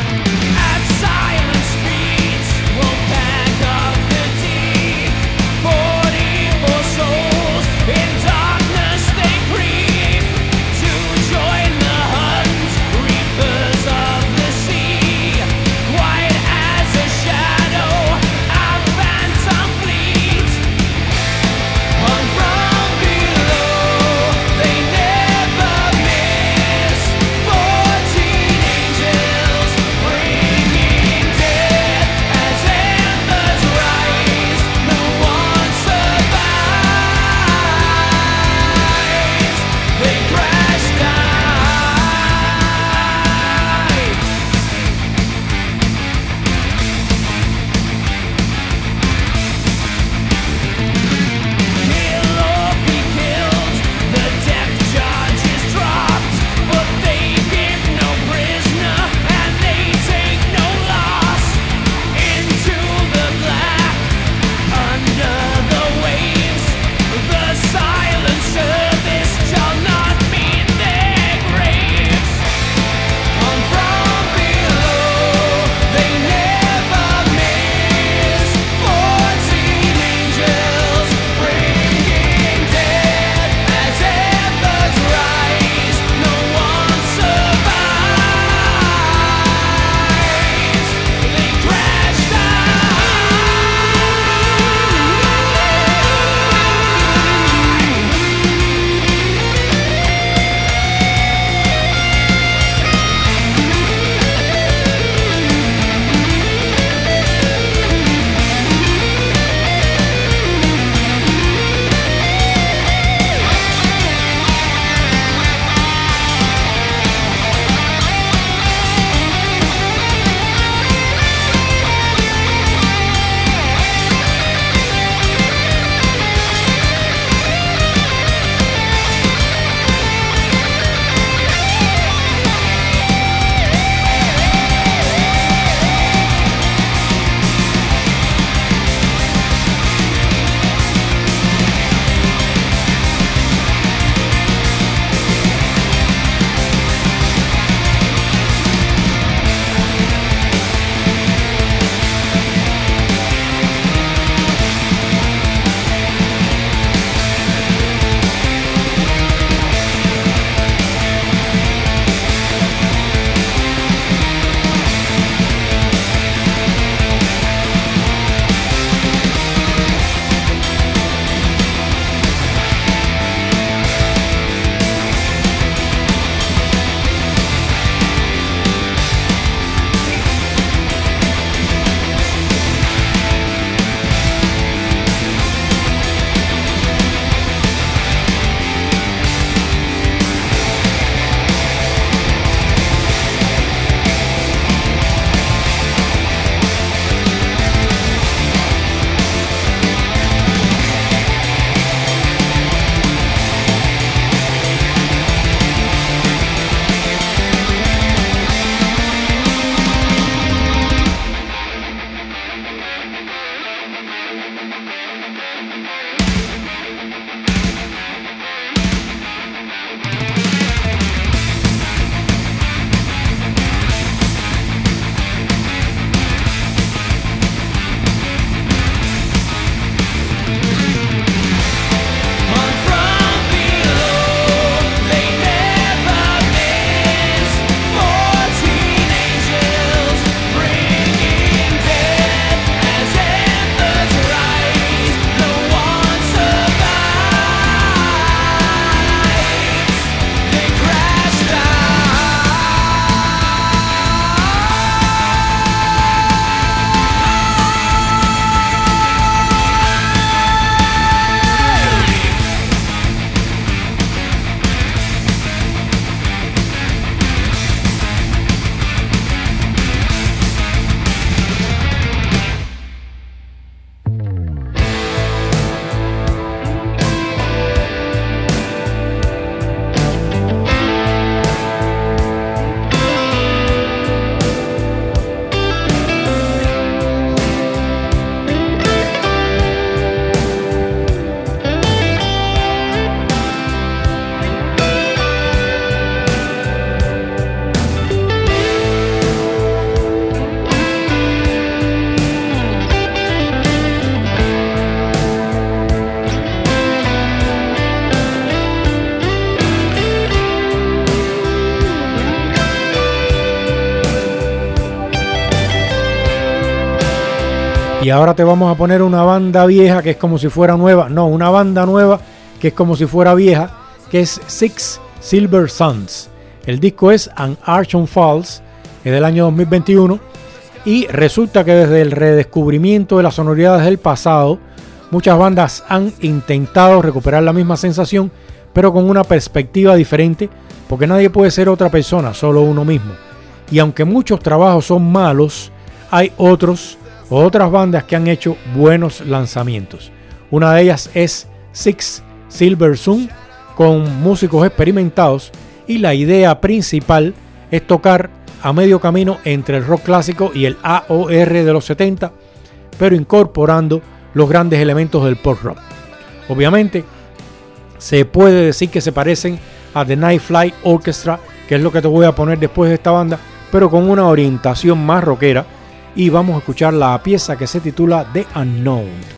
S7: For
S2: Y ahora te vamos a poner una banda vieja que es como si fuera nueva. No, una banda nueva que es como si fuera vieja, que es Six Silver Suns. El disco es An Arch on Falls, es del año 2021. Y resulta que desde el redescubrimiento de las sonoridades del pasado, muchas bandas han intentado recuperar la misma sensación, pero con una perspectiva diferente, porque nadie puede ser otra persona, solo uno mismo. Y aunque muchos trabajos son malos, hay otras bandas que han hecho buenos lanzamientos. Una de ellas es Six Silver Sun, con músicos experimentados, y la idea principal es tocar a medio camino entre el rock clásico y el AOR de los 70, pero incorporando los grandes elementos del pop rock. Obviamente, se puede decir que se parecen a The Night Flight Orchestra, que es lo que te voy a poner después de esta banda, pero con una orientación más rockera. Y vamos a escuchar la pieza que se titula The Unknown.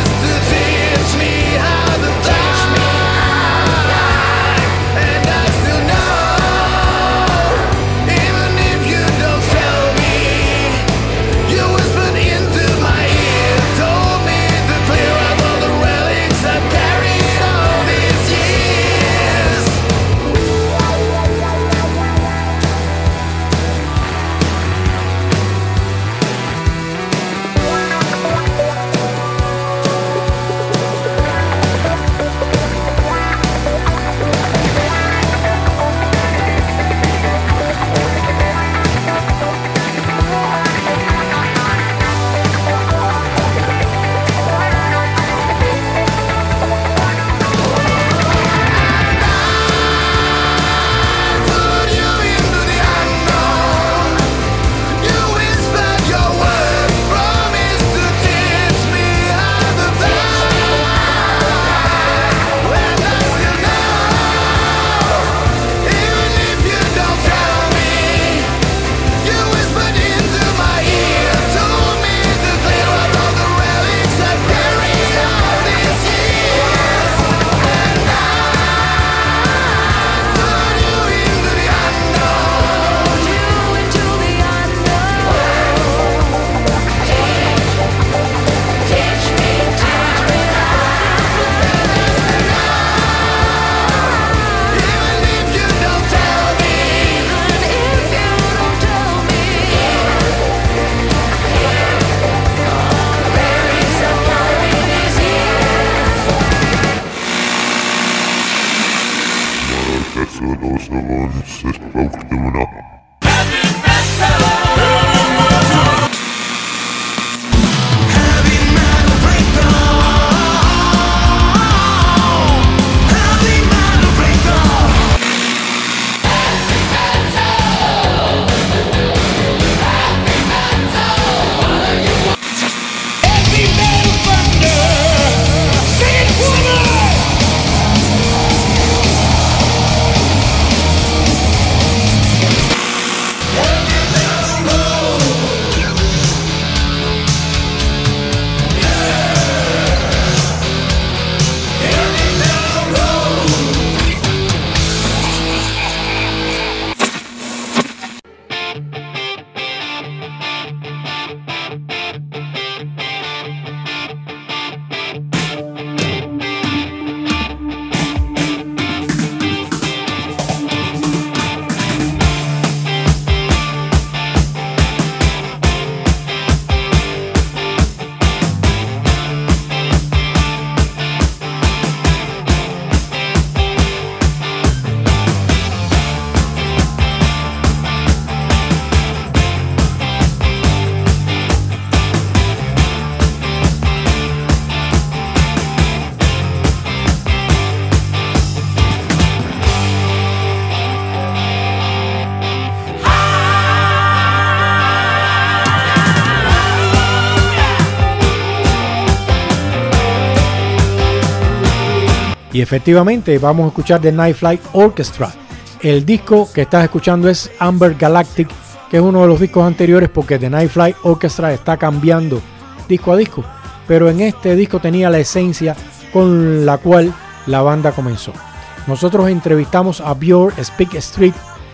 S7: still
S2: Y efectivamente vamos a escuchar The Night Flight Orchestra. El disco que estás escuchando es Amber Galactic, que es uno de los discos anteriores, porque The Night Flight Orchestra está cambiando disco a disco, pero en este disco tenía la esencia con la cual la banda comenzó. Nosotros entrevistamos a Björn Speak Street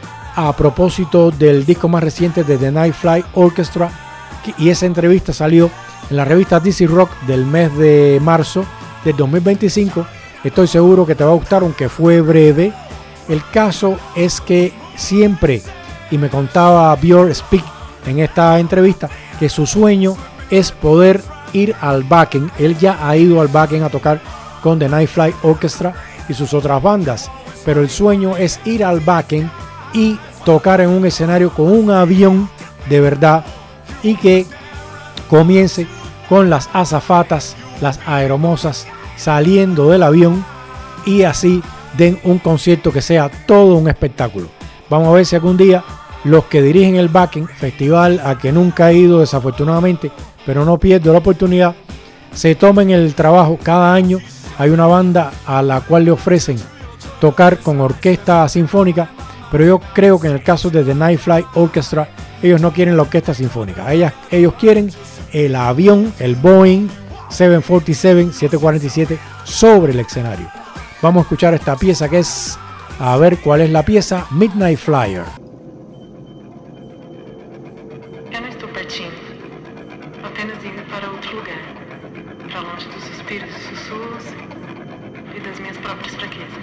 S2: a propósito del disco más reciente de The Night Flight Orchestra, y esa entrevista salió en la revista DC Rock del mes de marzo del 2025. Estoy seguro que te va a gustar, aunque fue breve. El caso es que siempre, y me contaba Björn Speak en esta entrevista, que su sueño es poder ir al Wacken. Él ya ha ido al Wacken a tocar con The Night Flight Orchestra y sus otras bandas, pero el sueño es ir al Wacken y tocar en un escenario con un avión de verdad, y que comience con las azafatas, las aeromosas, saliendo del avión, y así den un concierto que sea todo un espectáculo. Vamos a ver si algún día los que dirigen el Wacken, festival a que nunca he ido desafortunadamente, pero no pierdo la oportunidad, se tomen el trabajo. Cada año hay una banda a la cual le ofrecen tocar con orquesta sinfónica, pero yo creo que en el caso de The Night Flight Orchestra, ellos no quieren la orquesta sinfónica, ellos quieren el avión, el Boeing 747 sobre el escenario. Vamos a escuchar esta pieza que es, a ver cuál es la pieza, Midnight Flyer.
S14: Eu não estou pertinho, apenas indo para outro lugar, para longe dos suspiros e sussurros e das minhas próprias fraquezas.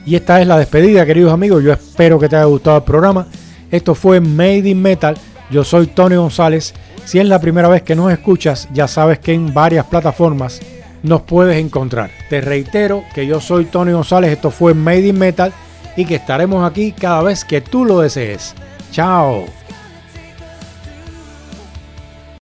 S2: Y esta es la despedida, queridos amigos. Yo espero que te haya gustado el programa. Esto fue Made in Metal. Yo soy Tony González. Si es la primera vez que nos escuchas, ya sabes que en varias plataformas nos puedes encontrar. Te reitero que yo soy Tony González. Esto fue Made in Metal y que estaremos aquí cada vez que tú lo desees. Chao.